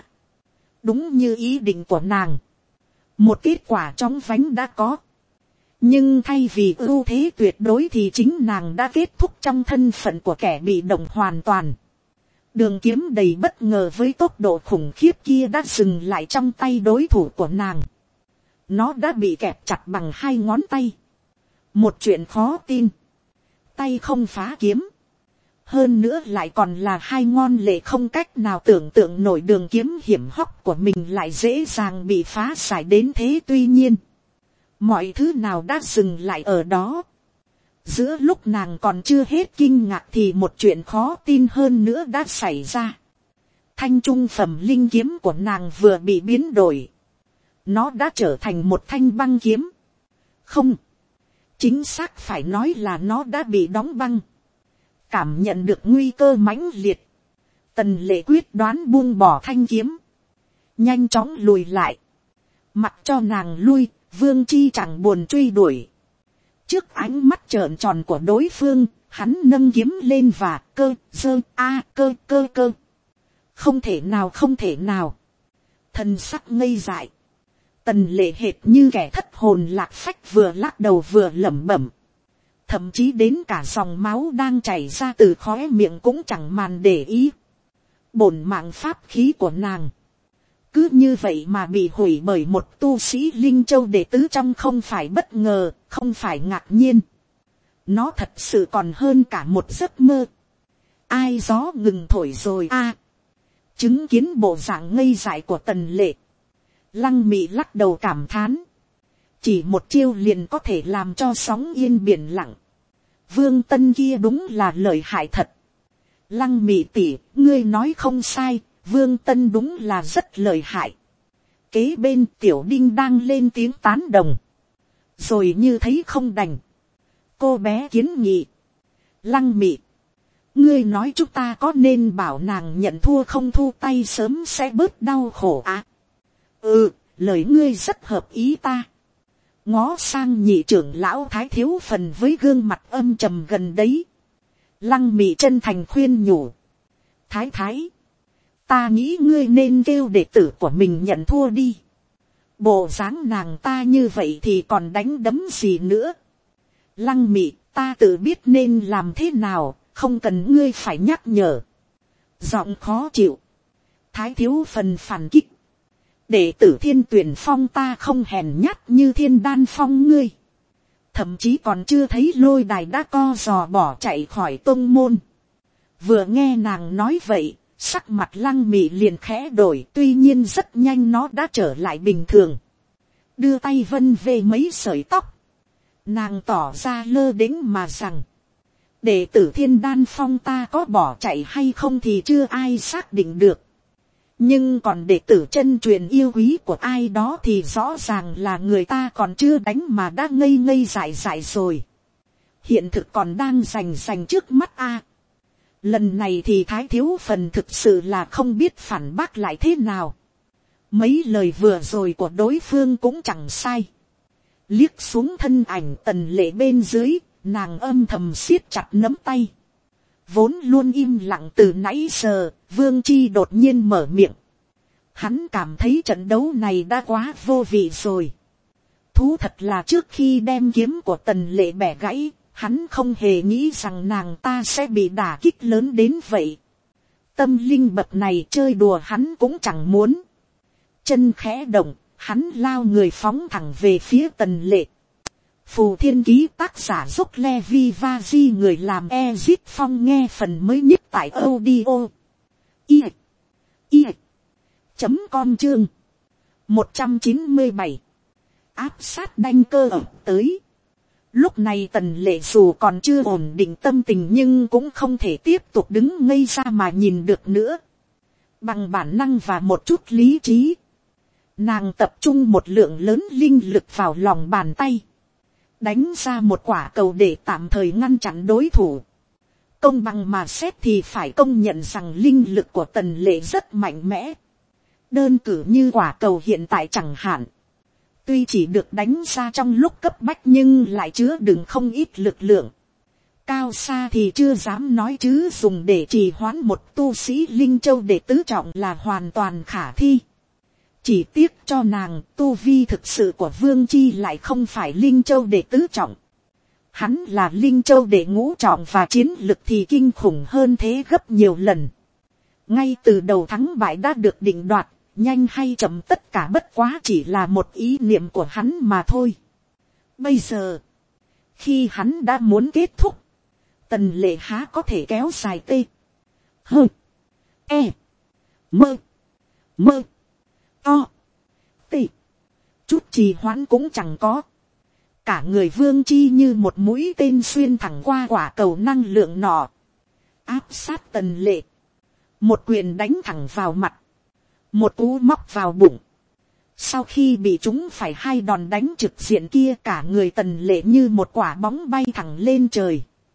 Đúng như ý định của nàng. Một kết quả chóng vánh đã có. Nhưng thay vì ưu thế tuyệt đối thì chính nàng đã kết thúc trong thân phận của kẻ bị động hoàn toàn. Đường kiếm đầy bất ngờ với tốc độ khủng khiếp kia đã dừng lại trong tay đối thủ của nàng. Nó đã bị kẹp chặt bằng hai ngón tay. Một chuyện khó tin. Tay không phá kiếm. Hơn nữa lại còn là hai ngón lệ không cách nào tưởng tượng nổi đường kiếm hiểm hóc của mình lại dễ dàng bị phá giải đến thế. Tuy nhiên, mọi thứ nào đã dừng lại ở đó. Giữa lúc nàng còn chưa hết kinh ngạc thì một chuyện khó tin hơn nữa đã xảy ra. Thanh trung phẩm linh kiếm của nàng vừa bị biến đổi. Nó đã trở thành một thanh băng kiếm. Không, chính xác phải nói là nó đã bị đóng băng. Cảm nhận được nguy cơ mãnh liệt, Tần lệ quyết đoán buông bỏ thanh kiếm, nhanh chóng lùi lại, mặc cho nàng lui, Vương Chi chẳng buồn truy đuổi. Trước ánh mắt trợn tròn của đối phương, hắn nâng kiếm lên và cơ dơ a cơ cơ cơ. Không thể nào, không thể nào. Thần sắc ngây dại. Tần lệ hệt như kẻ thất hồn lạc phách, vừa lắc đầu vừa lẩm bẩm. Thậm chí đến cả dòng máu đang chảy ra từ khóe miệng cũng chẳng màn để ý. Bổn mạng pháp khí của nàng cứ như vậy mà bị hủy bởi một tu sĩ Linh Châu đệ tứ, trong không phải bất ngờ, không phải ngạc nhiên. Nó thật sự còn hơn cả một giấc mơ. Ai gió ngừng thổi rồi a. À, chứng kiến bộ dạng ngây dại của Tần lệ, Lăng Mị lắc đầu cảm thán. Chỉ một chiêu liền có thể làm cho sóng yên biển lặng. Vương Tân kia đúng là lợi hại thật. Lăng Mị tỷ, ngươi nói không sai, Vương Tân đúng là rất lợi hại. Kế bên Tiểu Đinh đang lên tiếng tán đồng. Rồi như thấy không đành, cô bé kiến nghị. Lăng Mị, ngươi nói chúng ta có nên bảo nàng nhận thua không, thu tay sớm sẽ bớt đau khổ à? Ừ, lời ngươi rất hợp ý ta. Ngó sang nhị trưởng lão Thái Thiếu Phần với gương mặt âm trầm gần đấy. Lăng Mị chân thành khuyên nhủ. Thái thái, ta nghĩ ngươi nên kêu đệ tử của mình nhận thua đi. Bộ dáng nàng ta như vậy thì còn đánh đấm gì nữa. Lăng Mị, ta tự biết nên làm thế nào, không cần ngươi phải nhắc nhở. Giọng khó chịu. Thái Thiếu Phần phản kích. Đệ tử Thiên Tuyển Phong ta không hèn nhát như Thiên Đan Phong ngươi. Thậm chí còn chưa thấy lôi đài đã co giò bỏ chạy khỏi tông môn. Vừa nghe nàng nói vậy, sắc mặt Lăng Mị liền khẽ đổi, tuy nhiên rất nhanh nó đã trở lại bình thường. Đưa tay vân về mấy sợi tóc. Nàng tỏ ra lơ đễnh mà rằng, đệ tử Thiên Đan Phong ta có bỏ chạy hay không thì chưa ai xác định được. Nhưng còn đệ tử chân truyền yêu quý của ai đó thì rõ ràng là người ta còn chưa đánh mà đã ngây ngây dại dại rồi. Hiện thực còn đang rành rành trước mắt a. Lần này thì Thái Thiếu Phần thực sự là không biết phản bác lại thế nào. Mấy lời vừa rồi của đối phương cũng chẳng sai. Liếc xuống thân ảnh Tần lệ bên dưới, nàng âm thầm siết chặt nắm tay. Vốn luôn im lặng từ nãy giờ, Vương Chi đột nhiên mở miệng. Hắn cảm thấy trận đấu này đã quá vô vị rồi. Thú thật là trước khi đem kiếm của Tần lệ bẻ gãy, hắn không hề nghĩ rằng nàng ta sẽ bị đả kích lớn đến vậy. Tâm linh bậc này chơi đùa hắn cũng chẳng muốn. Chân khẽ động, hắn lao người phóng thẳng về phía Tần lệ. Phù Thiên Ký tác giả Dốc Levi Vaji, người làm Ezit Phong, nghe phần mới nhất tại audio i i chấm com chương một trăm chín mươi bảy. Áp sát đanh cơ ập tới. Lúc này Tần lệ dù còn chưa ổn định tâm tình nhưng cũng không thể tiếp tục đứng ngây ra mà nhìn được nữa. Bằng bản năng và một chút lý trí, nàng tập trung một lượng lớn linh lực vào lòng bàn tay, đánh ra một quả cầu để tạm thời ngăn chặn đối thủ. Công bằng mà xét thì phải công nhận rằng linh lực của Tần lệ rất mạnh mẽ. Đơn cử như quả cầu hiện tại chẳng hạn, tuy chỉ được đánh ra trong lúc cấp bách nhưng lại chứa đựng không ít lực lượng. Cao xa thì chưa dám nói chứ dùng để trì hoãn một tu sĩ Linh Châu đệ tứ trọng là hoàn toàn khả thi. Chỉ tiếc cho nàng, tu vi thực sự của Vương Chi lại không phải Linh Châu đệ tứ trọng. Hắn là Linh Châu đệ ngũ trọng và chiến lực thì kinh khủng hơn thế gấp nhiều lần. Ngay từ đầu thắng bại đã được định đoạt, nhanh hay chậm tất cả bất quá chỉ là một ý niệm của hắn mà thôi. Bây giờ, khi hắn đã muốn kết thúc, Tần lệ há có thể kéo dài tê, hơ, e, mơ, mơ, to, tê, chút trì hoãn cũng chẳng có. Cả người Vương Chi như một mũi tên xuyên thẳng qua quả cầu năng lượng nọ, áp sát Tần lệ, một quyền đánh thẳng vào mặt, một cú móc vào bụng. Sau khi bị chúng phải hai đòn đánh trực diện kia, cả người Tần lệ như một quả bóng bay thẳng lên trời.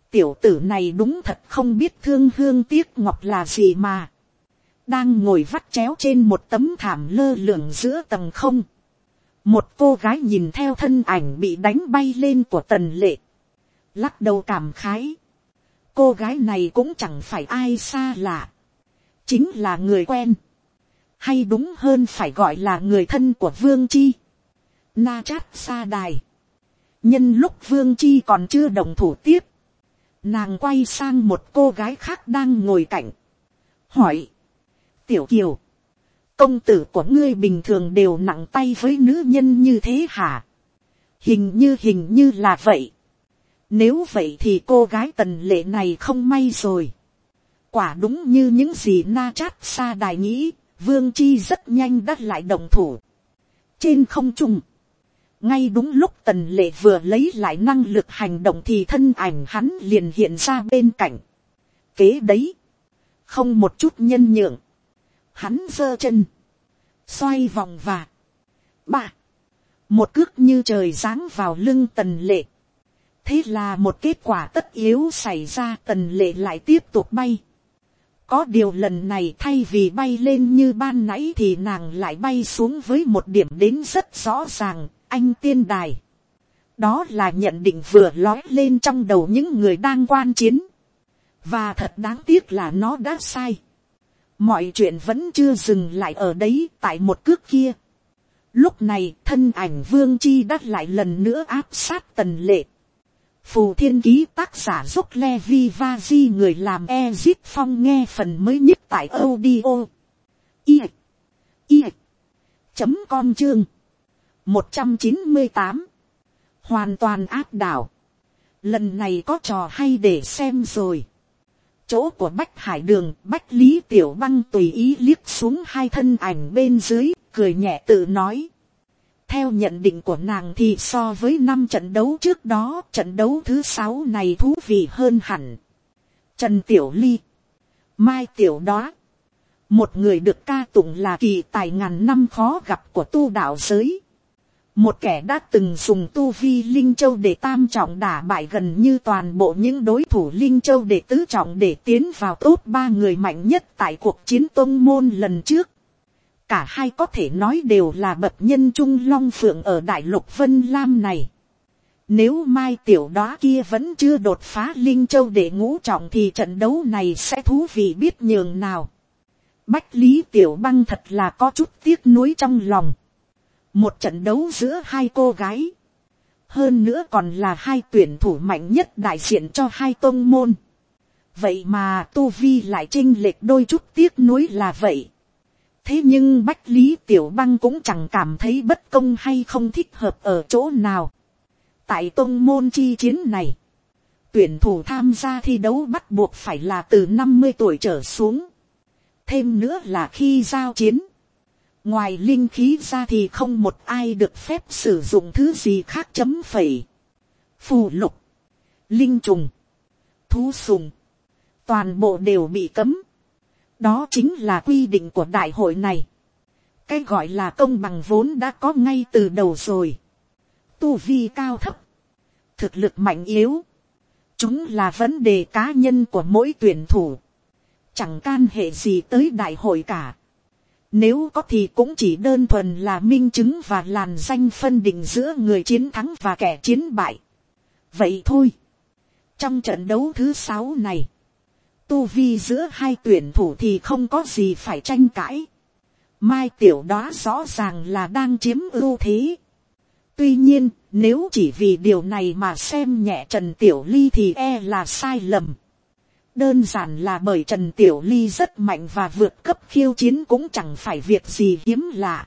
Tiểu tử này đúng thật không biết thương hương tiếc ngọc là gì mà. Đang ngồi vắt chéo trên một tấm thảm lơ lửng giữa tầng không. Một cô gái nhìn theo thân ảnh bị đánh bay lên của Tần Lệ. Lắc đầu cảm khái. Cô gái này cũng chẳng phải ai xa lạ. Chính là người quen. Hay đúng hơn phải gọi là người thân của Vương Chi. Na Chát Sa Đài. Nhân lúc Vương Chi còn chưa động thủ tiếp. Nàng quay sang một cô gái khác đang ngồi cạnh. Hỏi. Tiểu Kiều. Công tử của ngươi bình thường đều nặng tay với nữ nhân như thế hả? Hình như hình như là vậy. Nếu vậy thì cô gái Tần Lệ này không may rồi. Quả đúng như những gì Na Chát Sa Đài nghĩ. Vương Chi rất nhanh đã lại động thủ. Trên không trung. Ngay đúng lúc Tần Lệ vừa lấy lại năng lực hành động thì thân ảnh hắn liền hiện ra bên cạnh. Kế đấy. Không một chút nhân nhượng. Hắn giơ chân. Xoay vòng và. Ba. Một cước như trời giáng vào lưng Tần Lệ. Thế là một kết quả tất yếu xảy ra. Tần Lệ lại tiếp tục bay. Có điều lần này thay vì bay lên như ban nãy thì nàng lại bay xuống với một điểm đến rất rõ ràng. Anh tiên đài. Đó là nhận định vừa lói lên trong đầu những người đang quan chiến. Và thật đáng tiếc là nó đã sai. Mọi chuyện vẫn chưa dừng lại ở đấy tại một cước kia. Lúc này thân ảnh Vương Chi đã lại lần nữa áp sát Tần Lệ. Phù Thiên Ký tác giả Dốc Levi Vaji người làm Ezip Phong nghe phần mới nhất tại audio. I. I. Chấm com chương. một trăm chín mươi tám. Hoàn toàn áp đảo. Lần này có trò hay để xem rồi. Chỗ của Bách Hải Đường, Bách Lý Tiểu Băng tùy ý liếc xuống hai thân ảnh bên dưới, cười nhẹ tự nói. Theo nhận định của nàng thì so với năm trận đấu trước đó, trận đấu thứ sáu này thú vị hơn hẳn. Trần Tiểu Ly, Mai Tiểu Đóa, một người được ca tụng là kỳ tài ngàn năm khó gặp của tu đạo giới. Một kẻ đã từng dùng tu vi Linh Châu để tam trọng đả bại gần như toàn bộ những đối thủ Linh Châu để tứ trọng để tiến vào top ba người mạnh nhất tại cuộc chiến tông môn lần trước. Cả hai có thể nói đều là bậc nhân trung long phượng ở đại lục Vân Lam này. Nếu Mai Tiểu Đóa kia vẫn chưa đột phá Linh Châu để ngũ trọng thì trận đấu này sẽ thú vị biết nhường nào. Bách Lý Tiểu Băng thật là có chút tiếc nuối trong lòng. Một trận đấu giữa hai cô gái. Hơn nữa còn là hai tuyển thủ mạnh nhất đại diện cho hai tông môn. Vậy mà tu vi lại chênh lệch đôi chút tiếc nuối là vậy. Thế nhưng Bách Lý Tiểu Băng cũng chẳng cảm thấy bất công hay không thích hợp ở chỗ nào. Tại tông môn chi chiến này, tuyển thủ tham gia thi đấu bắt buộc phải là từ năm mươi tuổi trở xuống. Thêm nữa là khi giao chiến, ngoài linh khí ra thì không một ai được phép sử dụng thứ gì khác chấm phẩy. Phù lục, linh trùng, thú sùng, toàn bộ đều bị cấm. Đó chính là quy định của đại hội này. Cái gọi là công bằng vốn đã có ngay từ đầu rồi. Tu vi cao thấp, thực lực mạnh yếu, chúng là vấn đề cá nhân của mỗi tuyển thủ. Chẳng can hệ gì tới đại hội cả. Nếu có thì cũng chỉ đơn thuần là minh chứng và làn danh phân định giữa người chiến thắng và kẻ chiến bại. Vậy thôi. Trong trận đấu thứ sáu này, tu vi giữa hai tuyển thủ thì không có gì phải tranh cãi. Mai Tiểu Đóa rõ ràng là đang chiếm ưu thế. Tuy nhiên, nếu chỉ vì điều này mà xem nhẹ Trần Tiểu Ly thì e là sai lầm. Đơn giản là bởi Trần Tiểu Ly rất mạnh và vượt cấp khiêu chiến cũng chẳng phải việc gì hiếm lạ.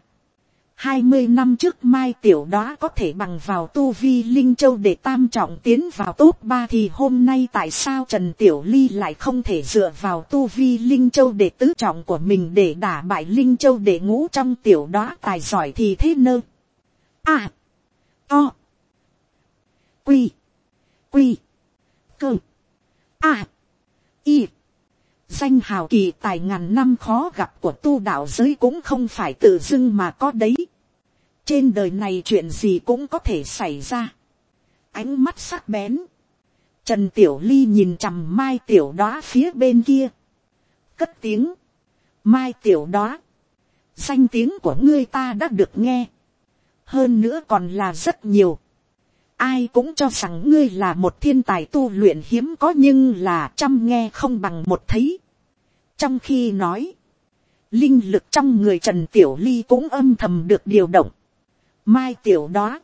hai mươi năm trước Mai Tiểu Đóa có thể bằng vào tu vi Linh Châu để tam trọng tiến vào top ba thì hôm nay tại sao Trần Tiểu Ly lại không thể dựa vào tu vi Linh Châu để tứ trọng của mình để đả bại Linh Châu để ngũ trong Tiểu Đóa tài giỏi thì thế nơ. À. O. Quy. Quy. Cơ. À. Y. Danh hào kỳ tài ngàn năm khó gặp của tu đạo giới cũng không phải tự dưng mà có đấy. Trên đời này chuyện gì cũng có thể xảy ra. Ánh mắt sắc bén, Trần Tiểu Ly nhìn chằm Mai Tiểu Đóa phía bên kia. Cất tiếng. Mai Tiểu Đóa. Danh tiếng của ngươi ta đã được nghe. Hơn nữa còn là rất nhiều. Ai cũng cho rằng ngươi là một thiên tài tu luyện hiếm có, nhưng là trăm nghe không bằng một thấy. Trong khi nói, linh lực trong người Trần Tiểu Ly cũng âm thầm được điều động. Mai Tiểu Đóa.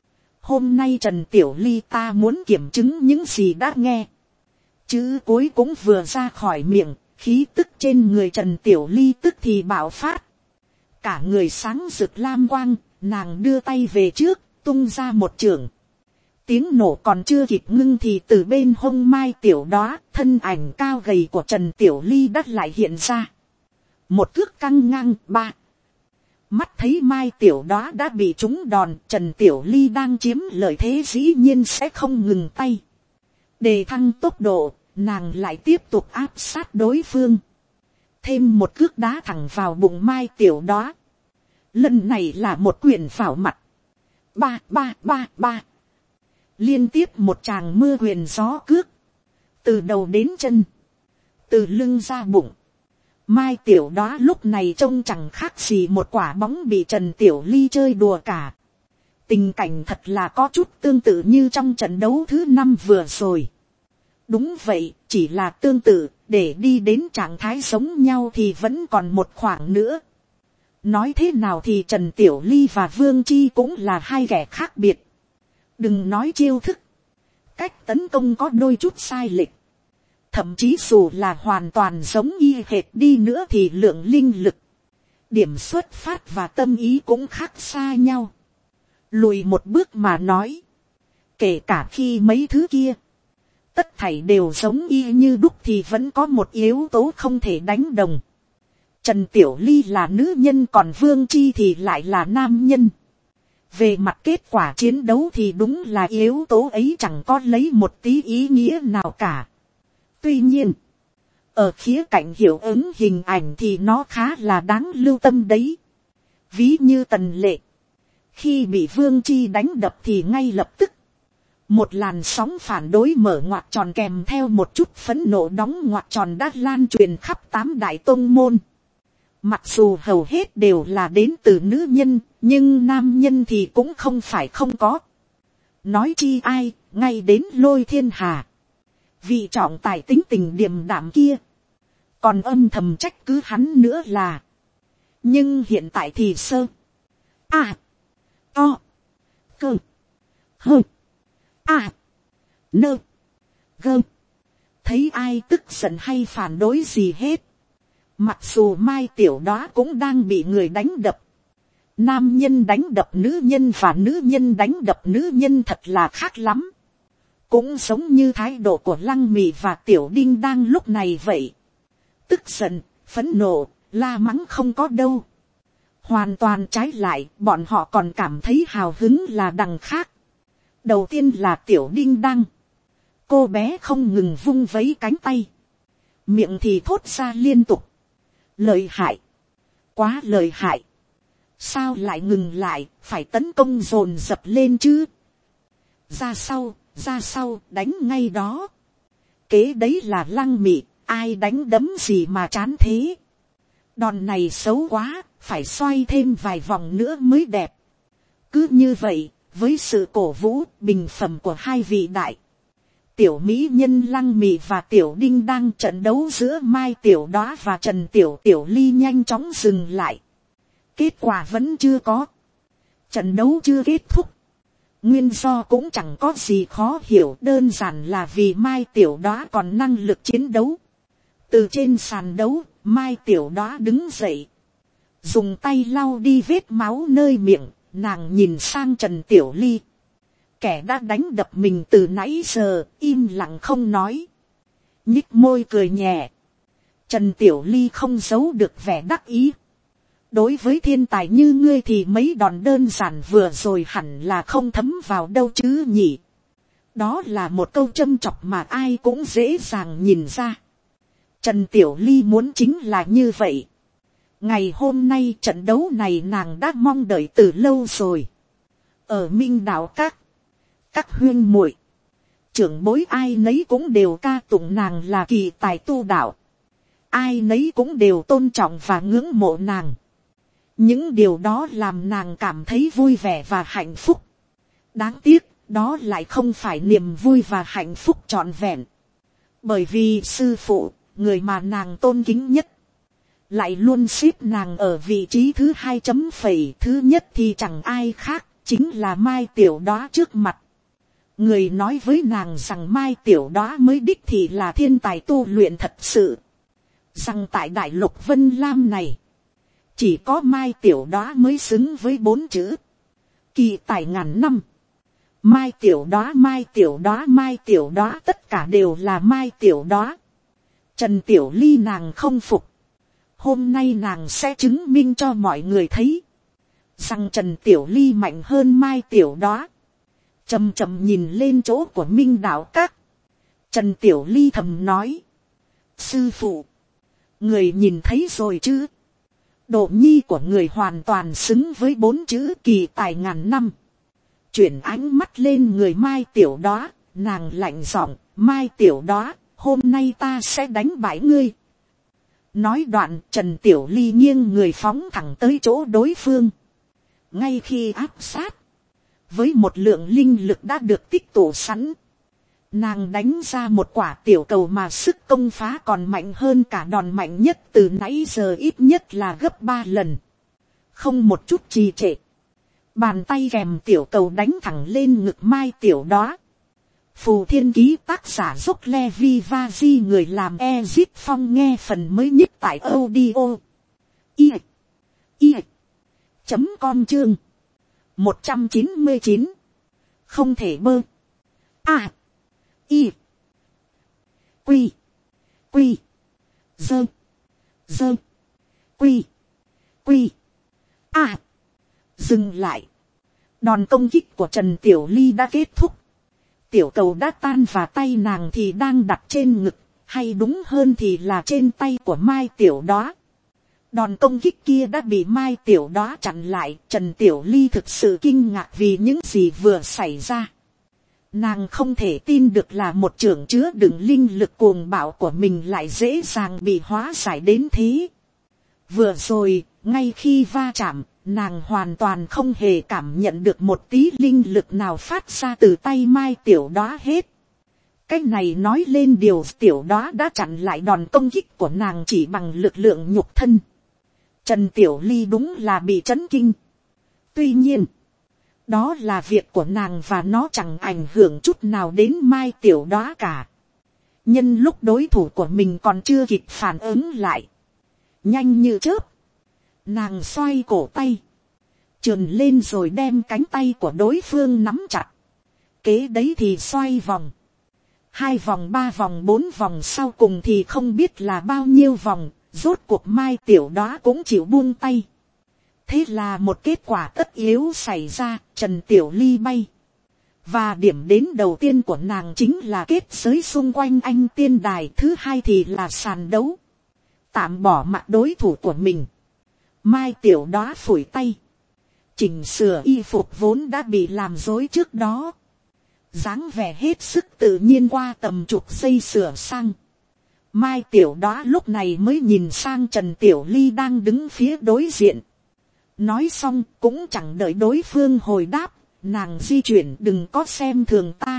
Hôm nay Trần Tiểu Ly ta muốn kiểm chứng những gì đã nghe. Chữ cuối cũng vừa ra khỏi miệng, khí tức trên người Trần Tiểu Ly tức thì bạo phát. Cả người sáng rực lam quang, nàng đưa tay về trước, tung ra một chưởng. Tiếng nổ còn chưa kịp ngưng thì từ bên hông Mai Tiểu Đóa, thân ảnh cao gầy của Trần Tiểu Ly đã lại hiện ra. Một cước căng ngang ba. Mắt thấy Mai Tiểu Đóa đã bị trúng đòn, Trần Tiểu Ly đang chiếm lợi thế dĩ nhiên sẽ không ngừng tay. Đề thăng tốc độ, nàng lại tiếp tục áp sát đối phương. Thêm một cước đá thẳng vào bụng Mai Tiểu Đóa. Lần này là một quyền vào mặt. Ba ba ba ba. Liên tiếp một tràng mưa quyền gió cước. Từ đầu đến chân. Từ lưng ra bụng. Mai Tiểu Đóa lúc này trông chẳng khác gì một quả bóng bị Trần Tiểu Ly chơi đùa cả. Tình cảnh thật là có chút tương tự như trong trận đấu thứ năm vừa rồi. Đúng vậy, chỉ là tương tự, để đi đến trạng thái giống nhau thì vẫn còn một khoảng nữa. Nói thế nào thì Trần Tiểu Ly và Vương Chi cũng là hai kẻ khác biệt. Đừng nói chiêu thức. Cách tấn công có đôi chút sai lệch. Thậm chí dù là hoàn toàn giống y hệt đi nữa thì lượng linh lực, điểm xuất phát và tâm ý cũng khác xa nhau. Lùi một bước mà nói. Kể cả khi mấy thứ kia, tất thảy đều giống y như đúc thì vẫn có một yếu tố không thể đánh đồng. Trần Tiểu Ly là nữ nhân còn Vương Chi thì lại là nam nhân. Về mặt kết quả chiến đấu thì đúng là yếu tố ấy chẳng có lấy một tí ý nghĩa nào cả. Tuy nhiên, ở khía cạnh hiệu ứng hình ảnh thì nó khá là đáng lưu tâm đấy. Ví như Tần Lệ, khi bị Vương Chi đánh đập thì ngay lập tức, một làn sóng phản đối mở ngoặc tròn kèm theo một chút phẫn nộ đóng ngoặc tròn đã lan truyền khắp tám đại tông môn. Mặc dù hầu hết đều là đến từ nữ nhân, nhưng nam nhân thì cũng không phải không có. Nói chi ai, ngay đến Lôi Thiên Hà. Vị trọng tài tính tình điềm đạm kia, còn âm thầm trách cứ hắn nữa là. Nhưng hiện tại thì sơ. À. To. Cơ. Hơ. À. Nơ. Gơ. Thấy ai tức giận hay phản đối gì hết. Mặc dù Mai Tiểu Đóa cũng đang bị người đánh đập. Nam nhân đánh đập nữ nhân và nữ nhân đánh đập nữ nhân thật là khác lắm. Cũng giống như thái độ của Lăng Mị và Tiểu Đinh đang lúc này vậy. Tức giận, phẫn nộ, la mắng không có đâu. Hoàn toàn trái lại, bọn họ còn cảm thấy hào hứng là đằng khác. Đầu tiên là Tiểu Đinh Đăng. Cô bé không ngừng vung vấy cánh tay. Miệng thì thốt ra liên tục. Lợi hại. Quá lợi hại. Sao lại ngừng lại, phải tấn công dồn dập lên chứ. Ra sau, ra sau, đánh ngay đó. Kế đấy là Lăng Mị, ai đánh đấm gì mà chán thế. Đòn này xấu quá, phải xoay thêm vài vòng nữa mới đẹp. Cứ như vậy, với sự cổ vũ, bình phẩm của hai vị đại tiểu mỹ nhân Lăng Mị và Tiểu Đinh đang trận đấu giữa Mai Tiểu Đóa và Trần Tiểu Tiểu Ly nhanh chóng dừng lại. Kết quả vẫn chưa có. Trận đấu chưa kết thúc. Nguyên do cũng chẳng có gì khó hiểu, đơn giản là vì Mai Tiểu Đóa còn năng lực chiến đấu. Từ trên sàn đấu, Mai Tiểu Đóa đứng dậy. Dùng tay lau đi vết máu nơi miệng, nàng nhìn sang Trần Tiểu Ly. Kẻ đã đánh đập mình từ nãy giờ, im lặng không nói. Nhích môi cười nhẹ. Trần Tiểu Ly không giấu được vẻ đắc ý. Đối với thiên tài như ngươi thì mấy đòn đơn giản vừa rồi hẳn là không thấm vào đâu chứ nhỉ. Đó là một câu châm chọc mà ai cũng dễ dàng nhìn ra. Trần Tiểu Ly muốn chính là như vậy. Ngày hôm nay trận đấu này nàng đã mong đợi từ lâu rồi. Ở Minh Đạo Các, các huynh muội, trưởng bối ai nấy cũng đều ca tụng nàng là kỳ tài tu đạo, ai nấy cũng đều tôn trọng và ngưỡng mộ nàng. Những điều đó làm nàng cảm thấy vui vẻ và hạnh phúc. Đáng tiếc, đó lại không phải niềm vui và hạnh phúc trọn vẹn. Bởi vì sư phụ, người mà nàng tôn kính nhất, lại luôn xếp nàng ở vị trí thứ hai chấm phẩy. Thứ nhất thì chẳng ai khác, chính là Mai Tiểu Đóa trước mặt. Người nói với nàng rằng Mai Tiểu Đóa mới đích thì là thiên tài tu luyện thật sự. Rằng tại đại lục Vân Lam này, chỉ có Mai Tiểu Đóa mới xứng với bốn chữ kỳ tài ngàn năm. Mai Tiểu Đóa, Mai Tiểu Đóa, Mai Tiểu Đóa, tất cả đều là Mai Tiểu Đóa. Trần Tiểu Ly nàng không phục. Hôm nay nàng sẽ chứng minh cho mọi người thấy rằng Trần Tiểu Ly mạnh hơn Mai Tiểu Đóa. Chầm chầm nhìn lên chỗ của Minh Đạo Các, Trần Tiểu Ly thầm nói: sư phụ, người nhìn thấy rồi chứ? Độ nhi của người hoàn toàn xứng với bốn chữ kỳ tài ngàn năm. Chuyển ánh mắt lên người Mai Tiểu Đóa, nàng lạnh giọng: Mai Tiểu Đóa, hôm nay ta sẽ đánh bại ngươi. Nói đoạn, Trần Tiểu Ly nghiêng người phóng thẳng tới chỗ đối phương. Ngay khi áp sát, với một lượng linh lực đã được tích tụ sẵn, nàng đánh ra một quả tiểu cầu mà sức công phá còn mạnh hơn cả đòn mạnh nhất từ nãy giờ, ít nhất là gấp ba lần. Không một chút trì trệ, bàn tay kèm tiểu cầu đánh thẳng lên ngực Mai Tiểu Đóa. Phù Thiên Ký tác giả Dốc Levi Vaji, người làm Ezip Phong nghe phần mới nhất tại audio i i chấm com chương một trăm chín mươi chín. Không thể bơ a i quy quy dơ dơ quy quy a. Dừng lại. Đòn công kích của Trần Tiểu Ly đã kết thúc. Tiểu cầu đã tan và tay nàng thì đang đặt trên ngực, hay đúng hơn thì là trên tay của Mai Tiểu Đóa. Đòn công kích kia đã bị Mai Tiểu Đóa chặn lại. Trần Tiểu Ly thực sự kinh ngạc vì những gì vừa xảy ra. Nàng không thể tin được là một chưởng chứa đựng linh lực cuồng bạo của mình lại dễ dàng bị hóa giải đến thế. Vừa rồi, ngay khi va chạm, nàng hoàn toàn không hề cảm nhận được một tí linh lực nào phát ra từ tay Mai Tiểu Đóa hết. Cái này nói lên điều Tiểu Đóa đã chặn lại đòn công kích của nàng chỉ bằng lực lượng nhục thân. Trần Tiểu Ly đúng là bị chấn kinh. Tuy nhiên, đó là việc của nàng và nó chẳng ảnh hưởng chút nào đến Mai Tiểu Đóa cả. Nhân lúc đối thủ của mình còn chưa kịp phản ứng lại, nhanh như chớp, nàng xoay cổ tay, trườn lên rồi đem cánh tay của đối phương nắm chặt. Kế đấy thì xoay vòng, hai vòng, ba vòng, bốn vòng, sau cùng thì không biết là bao nhiêu vòng, rốt cuộc Mai Tiểu Đóa cũng chịu buông tay. Thế là một kết quả tất yếu xảy ra, Trần Tiểu Ly bay. Và điểm đến đầu tiên của nàng chính là kết giới xung quanh anh tiên đài, thứ hai thì là sàn đấu. Tạm bỏ mặt đối thủ của mình, Mai Tiểu Đóa phủi tay, chỉnh sửa y phục vốn đã bị làm rối trước đó, dáng vẻ hết sức tự nhiên qua tầm chục giây sửa sang. Mai Tiểu Đóa lúc này mới nhìn sang Trần Tiểu Ly đang đứng phía đối diện. Nói xong cũng chẳng đợi đối phương hồi đáp, nàng di chuyển: đừng có xem thường ta.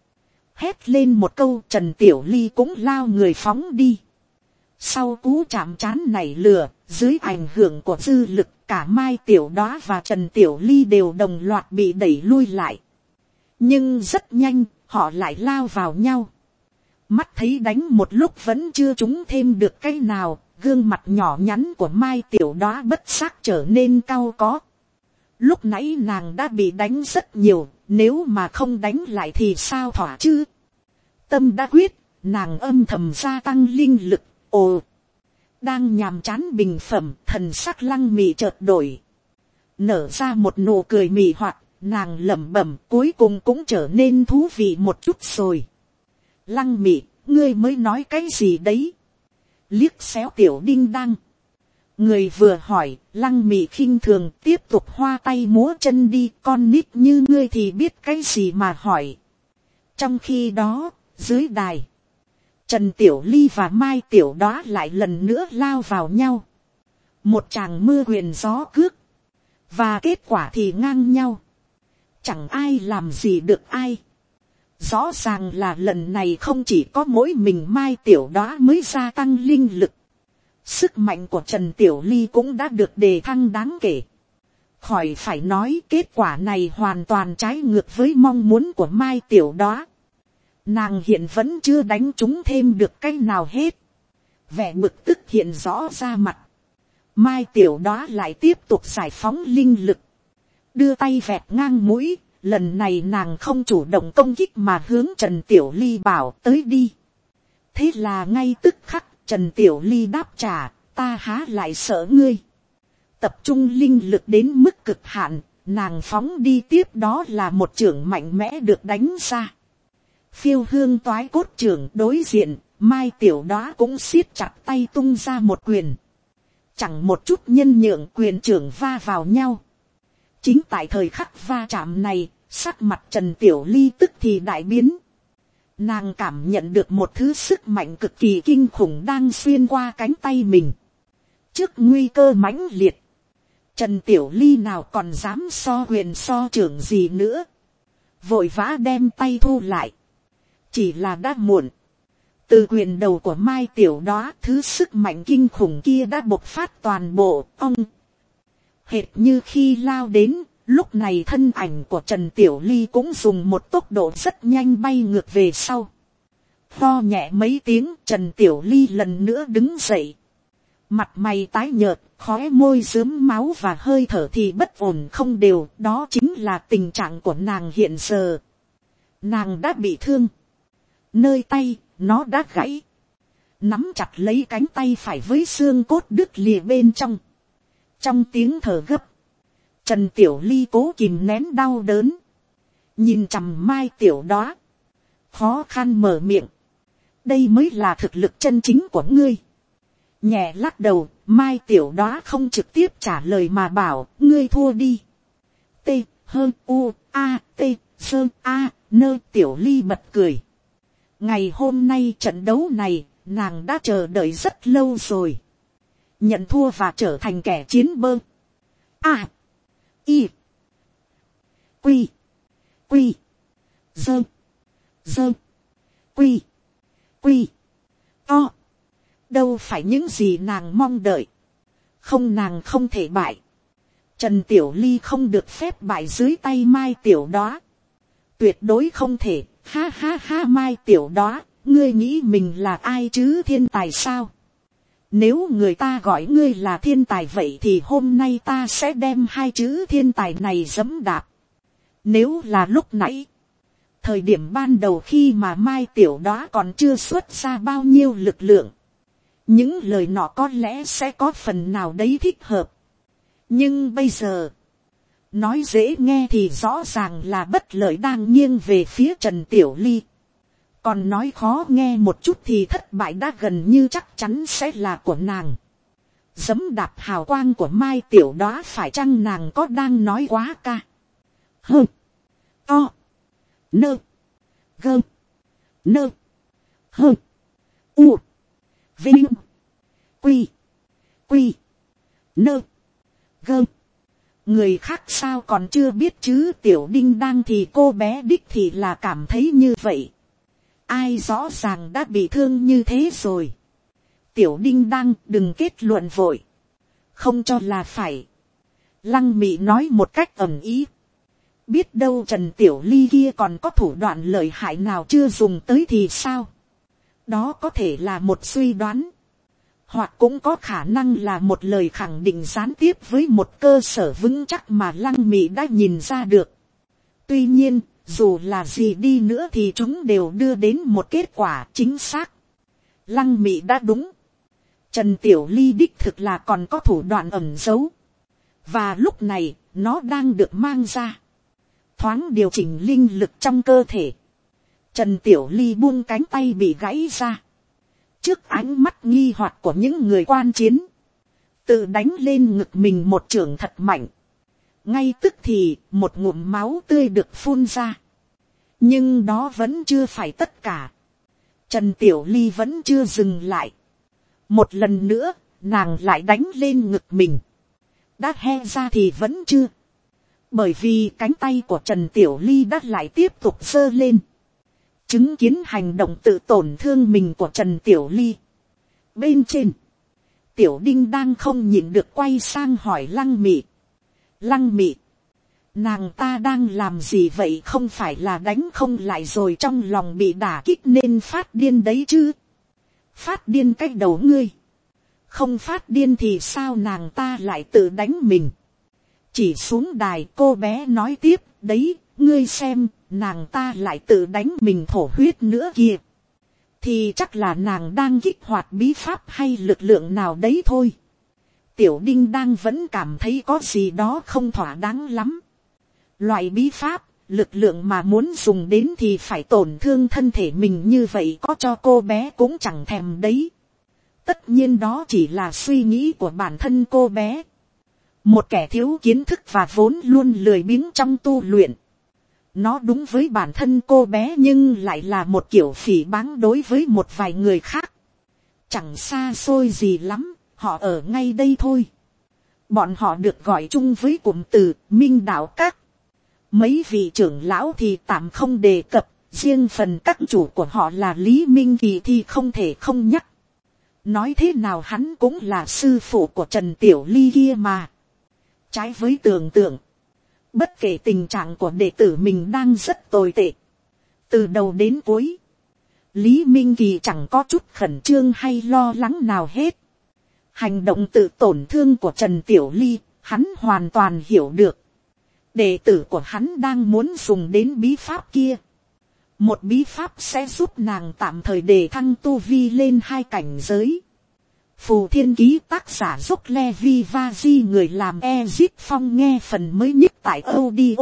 Hét lên một câu, Trần Tiểu Ly cũng lao người phóng đi. Sau cú chạm trán nảy lửa, dưới ảnh hưởng của dư lực, cả Mai Tiểu Đóa và Trần Tiểu Ly đều đồng loạt bị đẩy lui lại. Nhưng rất nhanh, họ lại lao vào nhau. Mắt thấy đánh một lúc vẫn chưa trúng thêm được cái nào, gương mặt nhỏ nhắn của Mai Tiểu Đóa bất giác trở nên cau có. Lúc nãy nàng đã bị đánh rất nhiều, nếu mà không đánh lại thì sao thỏa chứ? Tâm đã quyết, nàng âm thầm gia tăng linh lực. Ồ, đang nhàm chán bình phẩm, thần sắc Lăng Mị chợt đổi, nở ra một nụ cười mị hoặc. Nàng lẩm bẩm, cuối cùng cũng trở nên thú vị một chút rồi. Lăng Mị, ngươi mới nói cái gì đấy? Liếc xéo Tiểu Đinh Đăng. Người vừa hỏi, Lăng Mị khinh thường tiếp tục hoa tay múa chân đi, con nít như ngươi thì biết cái gì mà hỏi. Trong khi đó, dưới đài, Trần Tiểu Ly và Mai Tiểu Đóa lại lần nữa lao vào nhau. Một tràng mưa quyền gió cước. Và kết quả thì ngang nhau. Chẳng ai làm gì được ai. Rõ ràng là lần này không chỉ có mỗi mình Mai Tiểu Đóa mới gia tăng linh lực. Sức mạnh của Trần Tiểu Ly cũng đã được đề thăng đáng kể. Khỏi phải nói kết quả này hoàn toàn trái ngược với mong muốn của Mai Tiểu Đóa. Nàng hiện vẫn chưa đánh trúng thêm được cái nào hết. Vẻ bực tức hiện rõ ra mặt. Mai Tiểu Đóa lại tiếp tục giải phóng linh lực. Đưa tay vẹt ngang mũi. Lần này nàng không chủ động công kích mà hướng Trần Tiểu Ly bảo tới đi. Thế là ngay tức khắc Trần Tiểu Ly đáp trả, ta há lại sợ ngươi. Tập trung linh lực đến mức cực hạn, nàng phóng đi tiếp đó là một chưởng mạnh mẽ được đánh ra. Phiêu hương toái cốt chưởng đối diện, Mai Tiểu Đóa cũng siết chặt tay tung ra một quyền. Chẳng một chút nhân nhượng, quyền chưởng va vào nhau. Chính tại thời khắc va chạm này, sắc mặt Trần Tiểu Ly tức thì đại biến. Nàng cảm nhận được một thứ sức mạnh cực kỳ kinh khủng đang xuyên qua cánh tay mình. Trước nguy cơ mãnh liệt, Trần Tiểu Ly nào còn dám so quyền so trưởng gì nữa. Vội vã đem tay thu lại. Chỉ là đã muộn. Từ quyền đầu của Mai Tiểu Đóa, thứ sức mạnh kinh khủng kia đã bộc phát toàn bộ. Ông hệt như khi lao đến, lúc này thân ảnh của Trần Tiểu Ly cũng dùng một tốc độ rất nhanh bay ngược về sau. Ho nhẹ mấy tiếng, Trần Tiểu Ly lần nữa đứng dậy. Mặt mày tái nhợt, khóe môi rướm máu và hơi thở thì bất ổn không đều, đó chính là tình trạng của nàng hiện giờ. Nàng đã bị thương. Nơi tay, nó đã gãy. Nắm chặt lấy cánh tay phải với xương cốt đứt lìa bên trong. Trong tiếng thở gấp, Trần Tiểu Ly cố kìm nén đau đớn. Nhìn chằm Mai Tiểu Đóa, khó khăn mở miệng. Đây mới là thực lực chân chính của ngươi. Nhẹ lắc đầu, Mai Tiểu Đóa không trực tiếp trả lời mà bảo, ngươi thua đi. T, hơn, U, A, T, Sơ, A, Nơ. Tiểu Ly bật cười. Ngày hôm nay trận đấu này, nàng đã chờ đợi rất lâu rồi. Nhận thua và trở thành kẻ chiến bơ. A, I, Quy, Quy, Dơ, Dơ, Quy, Quy, To. Đâu phải những gì nàng mong đợi. Không, nàng không thể bại. Trần Tiểu Ly không được phép bại dưới tay Mai Tiểu Đóa. Tuyệt đối không thể. Ha ha ha, Mai Tiểu Đóa, ngươi nghĩ mình là ai chứ, thiên tài sao? Nếu người ta gọi ngươi là thiên tài vậy thì hôm nay ta sẽ đem hai chữ thiên tài này giẫm đạp. Nếu là lúc nãy, thời điểm ban đầu khi mà Mai Tiểu Đóa còn chưa xuất ra bao nhiêu lực lượng, những lời nọ có lẽ sẽ có phần nào đấy thích hợp. Nhưng bây giờ, nói dễ nghe thì rõ ràng là bất lợi đang nghiêng về phía Trần Tiểu Ly. Còn nói khó nghe một chút thì thất bại đã gần như chắc chắn sẽ là của nàng. Giẫm đạp hào quang của Mai Tiểu Đóa, phải chăng nàng có đang nói quá ca? Hơ, to, nơ, gơ, nơ, hơ, u, vinh, quy, quy, nơ, gơ. Người khác sao còn chưa biết chứ, Tiểu Đinh Đang thì cô bé đích thì là cảm thấy như vậy. Ai rõ ràng đã bị thương như thế rồi. Tiểu Đinh Đang đừng kết luận vội. Không cho là phải. Lăng Mị nói một cách ẩn ý. Biết đâu Trần Tiểu Ly kia còn có thủ đoạn lợi hại nào chưa dùng tới thì sao? Đó có thể là một suy đoán. Hoặc cũng có khả năng là một lời khẳng định gián tiếp với một cơ sở vững chắc mà Lăng Mị đã nhìn ra được. Tuy nhiên, dù là gì đi nữa thì chúng đều đưa đến một kết quả chính xác. Lăng Mị đã đúng. Trần Tiểu Ly đích thực là còn có thủ đoạn ẩn giấu. Và lúc này, nó đang được mang ra. Thoáng điều chỉnh linh lực trong cơ thể. Trần Tiểu Ly buông cánh tay bị gãy ra. Trước ánh mắt nghi hoặc của những người quan chiến, tự đánh lên ngực mình một chưởng thật mạnh. Ngay tức thì một ngụm máu tươi được phun ra. Nhưng đó vẫn chưa phải tất cả. Trần Tiểu Ly vẫn chưa dừng lại. Một lần nữa, nàng lại đánh lên ngực mình. Đã he ra thì vẫn chưa. Bởi vì cánh tay của Trần Tiểu Ly đã lại tiếp tục giơ lên. Chứng kiến hành động tự tổn thương mình của Trần Tiểu Ly. Bên trên, Tiểu Đinh đang không nhịn được quay sang hỏi Lăng Mị. Lăng Mị, nàng ta đang làm gì vậy, không phải là đánh không lại rồi trong lòng bị đả kích nên phát điên đấy chứ? Phát điên cái đầu ngươi. Không phát điên thì sao nàng ta lại tự đánh mình? Chỉ xuống đài cô bé nói tiếp, đấy, ngươi xem, nàng ta lại tự đánh mình thổ huyết nữa kìa. Thì chắc là nàng đang kích hoạt bí pháp hay lực lượng nào đấy thôi. Tiểu Đinh đang vẫn cảm thấy có gì đó không thỏa đáng lắm. Loại bí pháp, lực lượng mà muốn dùng đến thì phải tổn thương thân thể mình như vậy có cho cô bé cũng chẳng thèm đấy. Tất nhiên đó chỉ là suy nghĩ của bản thân cô bé. Một kẻ thiếu kiến thức và vốn luôn lười biếng trong tu luyện. Nó đúng với bản thân cô bé nhưng lại là một kiểu phỉ báng đối với một vài người khác. Chẳng xa xôi gì lắm, họ ở ngay đây thôi. Bọn họ được gọi chung với cụm từ Minh Đạo Các. Mấy vị trưởng lão thì tạm không đề cập, riêng phần các chủ của họ là Lý Minh Kỳ thì không thể không nhắc. Nói thế nào hắn cũng là sư phụ của Trần Tiểu Ly kia mà. Trái với tưởng tượng, bất kể tình trạng của đệ tử mình đang rất tồi tệ. Từ đầu đến cuối, Lý Minh Kỳ chẳng có chút khẩn trương hay lo lắng nào hết. Hành động tự tổn thương của Trần Tiểu Ly, hắn hoàn toàn hiểu được. Đệ tử của hắn đang muốn dùng đến bí pháp kia. Một bí pháp sẽ giúp nàng tạm thời đề thăng tu vi lên hai cảnh giới. Phù Thiên Ký tác giả Dốc Levi Vaji, người làm Ezip Phong, nghe phần mới nhất tại audio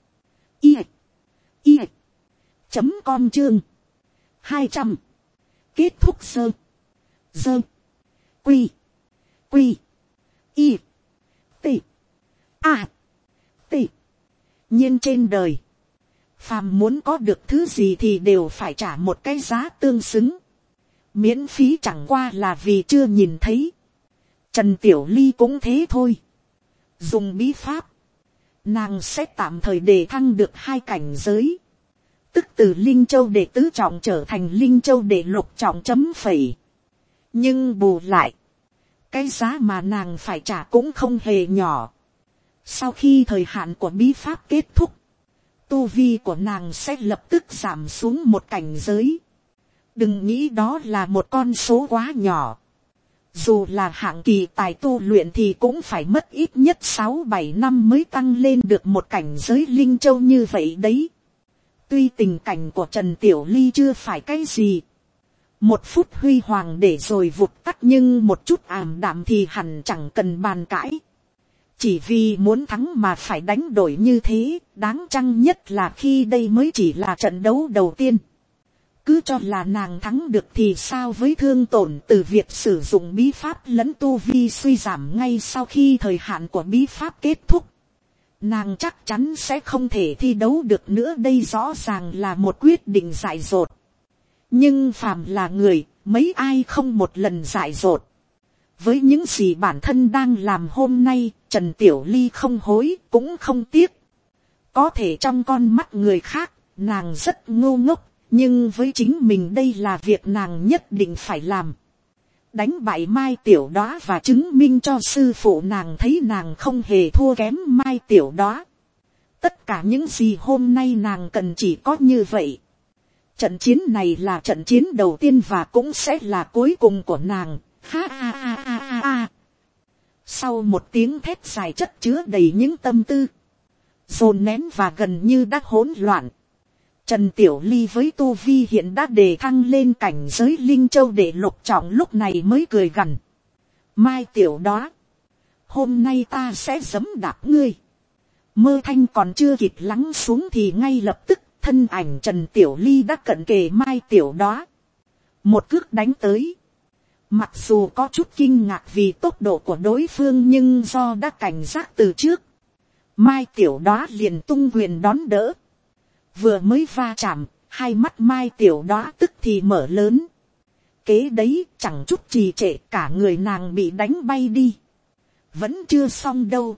i i chấm com chương hai trăm. Kết thúc sơ dơ quy quy y t a t. nhiên trên đời, phàm muốn có được thứ gì thì đều phải trả một cái giá tương xứng. Miễn phí chẳng qua là vì chưa nhìn thấy. Trần Tiểu Ly cũng thế thôi. Dùng bí pháp, nàng sẽ tạm thời đề thăng được hai cảnh giới. Tức từ Linh Châu đệ tứ trọng trở thành Linh Châu đệ lục trọng chấm phẩy. Nhưng bù lại, cái giá mà nàng phải trả cũng không hề nhỏ. Sau khi thời hạn của bí pháp kết thúc, tu vi của nàng sẽ lập tức giảm xuống một cảnh giới. Đừng nghĩ đó là một con số quá nhỏ. Dù là hạng kỳ tài tu luyện thì cũng phải mất ít nhất sáu bảy năm mới tăng lên được một cảnh giới Linh Châu như vậy đấy. Tuy tình cảnh của Trần Tiểu Ly chưa phải cái gì. Một phút huy hoàng để rồi vụt tắt, nhưng một chút ảm đạm thì hẳn chẳng cần bàn cãi. Chỉ vì muốn thắng mà phải đánh đổi như thế, đáng chăng nhất là khi đây mới chỉ là trận đấu đầu tiên. Cứ cho là nàng thắng được thì sao với thương tổn từ việc sử dụng bí pháp lẫn tu vi suy giảm ngay sau khi thời hạn của bí pháp kết thúc. Nàng chắc chắn sẽ không thể thi đấu được nữa, đây rõ ràng là một quyết định dại dột. Nhưng phàm là người, mấy ai không một lần dại dột. Với những gì bản thân đang làm hôm nay, Trần Tiểu Ly không hối cũng không tiếc. Có thể trong con mắt người khác, nàng rất ngu ngốc. Nhưng với chính mình đây là việc nàng nhất định phải làm. Đánh bại Mai Tiểu Đóa và chứng minh cho sư phụ nàng thấy nàng không hề thua kém Mai Tiểu Đóa. Tất cả những gì hôm nay nàng cần chỉ có như vậy. Trận chiến này là trận chiến đầu tiên và cũng sẽ là cuối cùng của nàng. Ha ha ha ha ha ha. Sau một tiếng thét dài chất chứa đầy những tâm tư, dồn nén và gần như đã hỗn loạn, Trần Tiểu Ly với tu vi hiện đã đề thăng lên cảnh giới Linh Châu đệ lục trọng lúc này mới cười gằn. Mai Tiểu Đóa, hôm nay ta sẽ giẫm đạp ngươi. Mơ thanh còn chưa kịp lắng xuống thì ngay lập tức thân ảnh Trần Tiểu Ly đã cận kề Mai Tiểu Đóa. Một cước đánh tới. Mặc dù có chút kinh ngạc vì tốc độ của đối phương nhưng do đã cảnh giác từ trước, Mai Tiểu Đóa liền tung quyền đón đỡ. vừa mới va chạm, hai mắt Mai Tiểu Đóa tức thì mở lớn. Kế đấy chẳng chút trì trệ, cả người nàng bị đánh bay đi. Vẫn chưa xong đâu.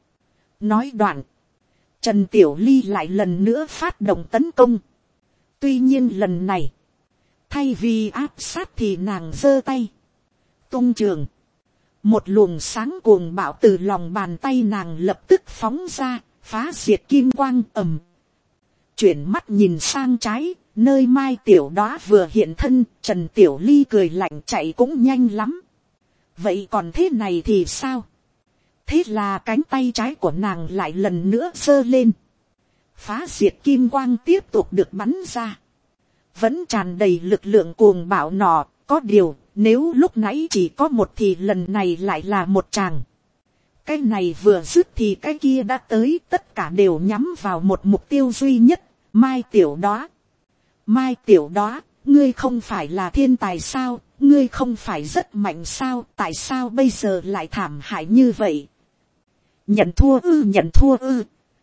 Nói đoạn, Trần Tiểu Ly lại lần nữa phát động tấn công. Tuy nhiên lần này, thay vì áp sát thì nàng giơ tay tung trường. Một luồng sáng cuồng bạo từ lòng bàn tay nàng lập tức phóng ra, phá diệt kim quang ầm. Chuyển mắt nhìn sang trái, nơi Mai Tiểu Đóa vừa hiện thân, Trần Tiểu Ly cười lạnh chạy cũng nhanh lắm. Vậy còn thế này thì sao? Thế là cánh tay trái của nàng lại lần nữa giơ lên. Phá diệt kim quang tiếp tục được bắn ra. Vẫn tràn đầy lực lượng cuồng bạo nọ, có điều, nếu lúc nãy chỉ có một thì lần này lại là một tràng. Cái này vừa dứt thì cái kia đã tới, tất cả đều nhắm vào một mục tiêu duy nhất, Mai Tiểu Đóa. Mai Tiểu Đóa, ngươi không phải là thiên tài sao, ngươi không phải rất mạnh sao, tại sao bây giờ lại thảm hại như vậy? Nhận thua ư, nhận thua ư.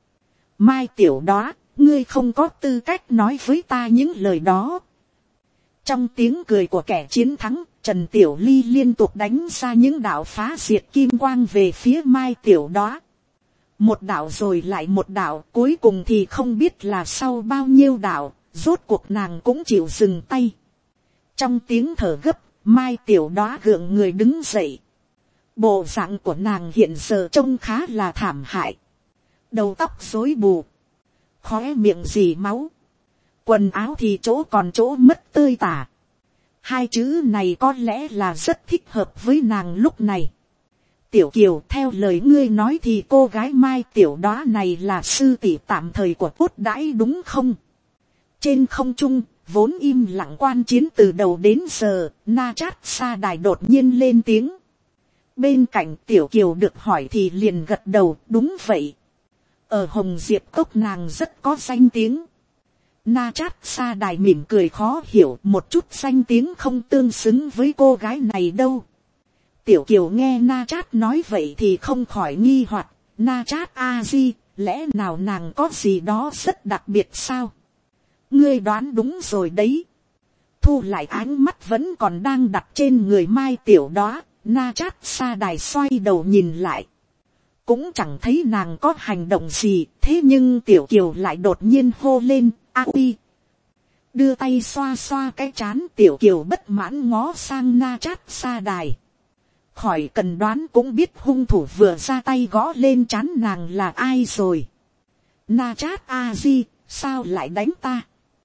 Mai Tiểu Đóa, ngươi không có tư cách nói với ta những lời đó. Trong tiếng cười của kẻ chiến thắng, Trần Tiểu Ly liên tục đánh ra những đạo phá diệt kim quang về phía Mai Tiểu Đóa. Một đạo rồi lại một đạo, cuối cùng thì không biết là sau bao nhiêu đạo, rốt cuộc nàng cũng chịu dừng tay. Trong tiếng thở gấp, Mai Tiểu Đóa gượng người đứng dậy. Bộ dạng của nàng hiện giờ trông khá là thảm hại. Đầu tóc rối bù, khóe miệng dì máu, quần áo thì chỗ còn chỗ mất tơi tả. Hai chữ này có lẽ là rất thích hợp với nàng lúc này. Tiểu Kiều, theo lời ngươi nói thì cô gái Mai Tiểu Đóa này là sư tỷ tạm thời của Cốt Đãi đúng không? Trên không trung, vốn im lặng quan chiến từ đầu đến giờ, Na Chát Sa Đài đột nhiên lên tiếng. Bên cạnh Tiểu Kiều được hỏi thì liền gật đầu, đúng vậy. Ở Hồng Diệp Cốc nàng rất có danh tiếng. Na Chát Sa Đài mỉm cười khó hiểu, một chút danh tiếng không tương xứng với cô gái này đâu. Tiểu Kiều nghe Na Chát nói vậy thì không khỏi nghi hoặc, Na Chát a di, lẽ nào nàng có gì đó rất đặc biệt sao? Ngươi đoán đúng rồi đấy. Thu lại ánh mắt vẫn còn đang đặt trên người Mai Tiểu Đóa, Na Chát Sa Đài xoay đầu nhìn lại. Cũng chẳng thấy nàng có hành động gì, thế nhưng Tiểu Kiều lại đột nhiên hô lên, a uy. Đưa tay xoa xoa cái trán, Tiểu Kiều bất mãn ngó sang Na Chát Sa Đài. Khỏi cần đoán cũng biết hung thủ vừa ra tay gõ lên trán nàng là ai rồi. Na Chát a di, sao lại đánh ta?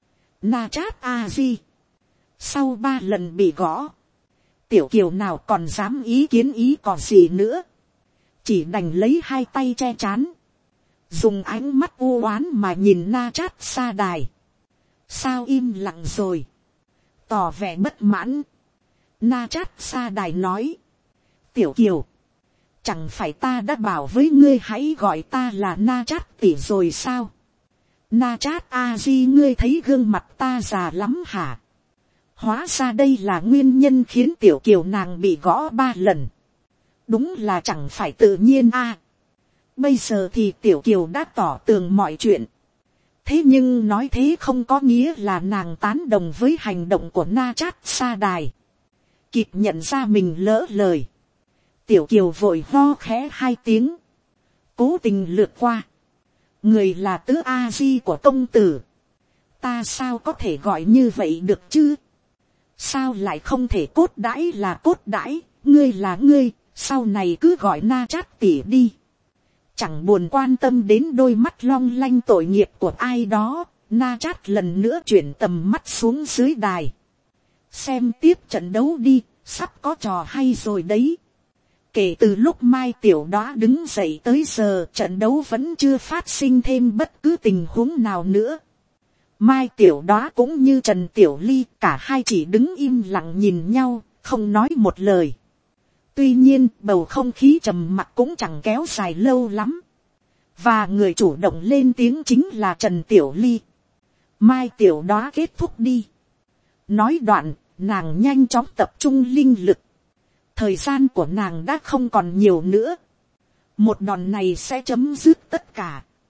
Na Chát a di. Sau ba lần bị gõ, Tiểu Kiều nào còn dám ý kiến ý còn gì nữa. Chỉ đành lấy hai tay che trán, dùng ánh mắt u oán mà nhìn Na Chát Sa Đài. Sao im lặng rồi? Tỏ vẻ bất mãn. Na Chát Sa Đài nói. Tiểu Kiều, chẳng phải ta đã bảo với ngươi hãy gọi ta là Na Chát tỷ rồi sao? Na Chát a di, ngươi thấy gương mặt ta già lắm hả? Hóa ra đây là nguyên nhân khiến Tiểu Kiều nàng bị gõ ba lần. Đúng là chẳng phải tự nhiên a. À, bây giờ thì Tiểu Kiều đã tỏ tường mọi chuyện. Thế nhưng nói thế không có nghĩa là nàng tán đồng với hành động của Na Chát Sa Đài. Kịp nhận ra mình lỡ lời, Tiểu Kiều vội ho khẽ hai tiếng, cố tình lướt qua. Người là tứ a di của công tử, ta sao có thể gọi như vậy được chứ? Sao lại không thể Cốt Đãi là Cốt Đãi, ngươi là ngươi, sau này cứ gọi Na Chát tỷ đi. Chẳng buồn quan tâm đến đôi mắt long lanh tội nghiệp của ai đó, Na Chát lần nữa chuyển tầm mắt xuống dưới đài. Xem tiếp trận đấu đi, sắp có trò hay rồi đấy. Kể từ lúc Mai Tiểu Đóa đứng dậy tới giờ, trận đấu vẫn chưa phát sinh thêm bất cứ tình huống nào nữa. Mai Tiểu Đóa cũng như Trần Tiểu Ly, cả hai chỉ đứng im lặng nhìn nhau, không nói một lời. Tuy nhiên, bầu không khí trầm mặc cũng chẳng kéo dài lâu lắm. Và người chủ động lên tiếng chính là Trần Tiểu Ly. Mai Tiểu Đóa kết thúc đi. Nói đoạn, nàng nhanh chóng tập trung linh lực. Thời gian của nàng đã không còn nhiều nữa. Một đòn này sẽ chấm dứt tất cả.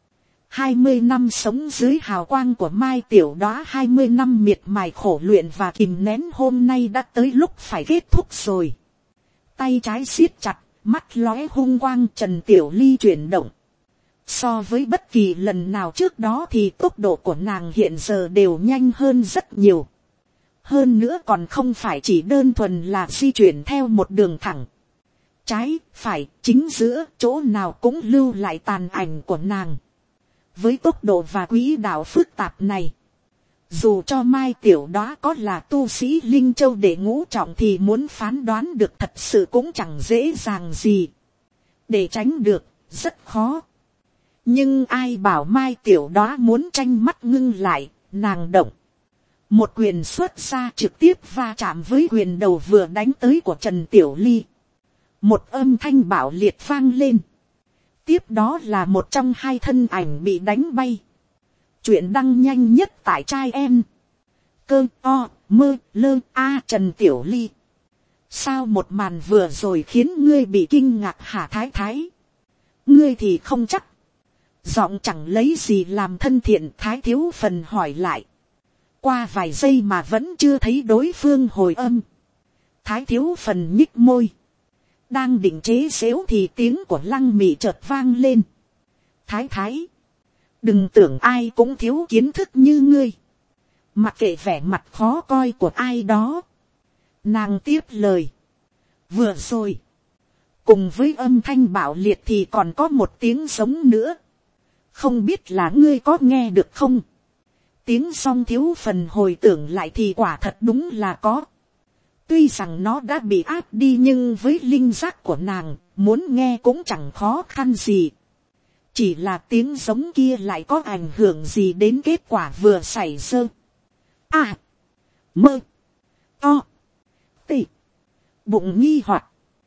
hai mươi năm sống dưới hào quang của Mai Tiểu Đóa, hai mươi năm miệt mài khổ luyện và kìm nén hôm nay đã tới lúc phải kết thúc rồi. Tay trái siết chặt, mắt lóe hung quang, Trần Tiểu Ly chuyển động. So với bất kỳ lần nào trước đó thì tốc độ của nàng hiện giờ đều nhanh hơn rất nhiều. Hơn nữa còn không phải chỉ đơn thuần là di chuyển theo một đường thẳng. Trái, phải, chính giữa, chỗ nào cũng lưu lại tàn ảnh của nàng. Với tốc độ và quỹ đạo phức tạp này, dù cho Mai Tiểu Đóa có là tu sĩ Linh Châu đệ ngũ trọng thì muốn phán đoán được thật sự cũng chẳng dễ dàng gì. Để tránh được, rất khó. Nhưng ai bảo Mai Tiểu Đóa muốn tranh mắt ngưng lại, nàng động. Một quyền xuất ra trực tiếp va chạm với quyền đầu vừa đánh tới của Trần Tiểu Ly. Một âm thanh bạo liệt vang lên. Tiếp đó là một trong hai thân ảnh bị đánh bay. Chuyện đăng nhanh nhất tại trai em. Cơ o mơ lơ a Trần Tiểu Ly. Sao một màn vừa rồi khiến ngươi bị kinh ngạc hả Thái Thái? Ngươi thì không chắc. Giọng chẳng lấy gì làm thân thiện, Thái Thiếu Phần hỏi lại. Qua vài giây mà vẫn chưa thấy đối phương hồi âm. Thái Thiếu Phần nhích môi. Đang định chế xếu thì tiếng của Lăng Mị chợt vang lên. Thái Thái. Đừng tưởng ai cũng thiếu kiến thức như ngươi. Mặc kệ vẻ mặt khó coi của ai đó. Nàng tiếp lời. Vừa rồi. Cùng với âm thanh bạo liệt thì còn có một tiếng giống nữa. Không biết là ngươi có nghe được không? Tiếng Song Thiếu Phần hồi tưởng lại thì quả thật đúng là có. Tuy rằng nó đã bị áp đi nhưng với linh giác của nàng, muốn nghe cũng chẳng khó khăn gì. Chỉ là tiếng giống kia lại có ảnh hưởng gì đến kết quả vừa xảy ra. À, mơ, to, tị, bụng nghi hoặc.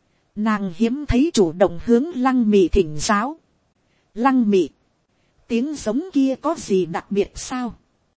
Nàng hiếm thấy chủ động hướng Lăng Mị thỉnh giáo. Lăng Mị, tiếng giống kia có gì đặc biệt sao?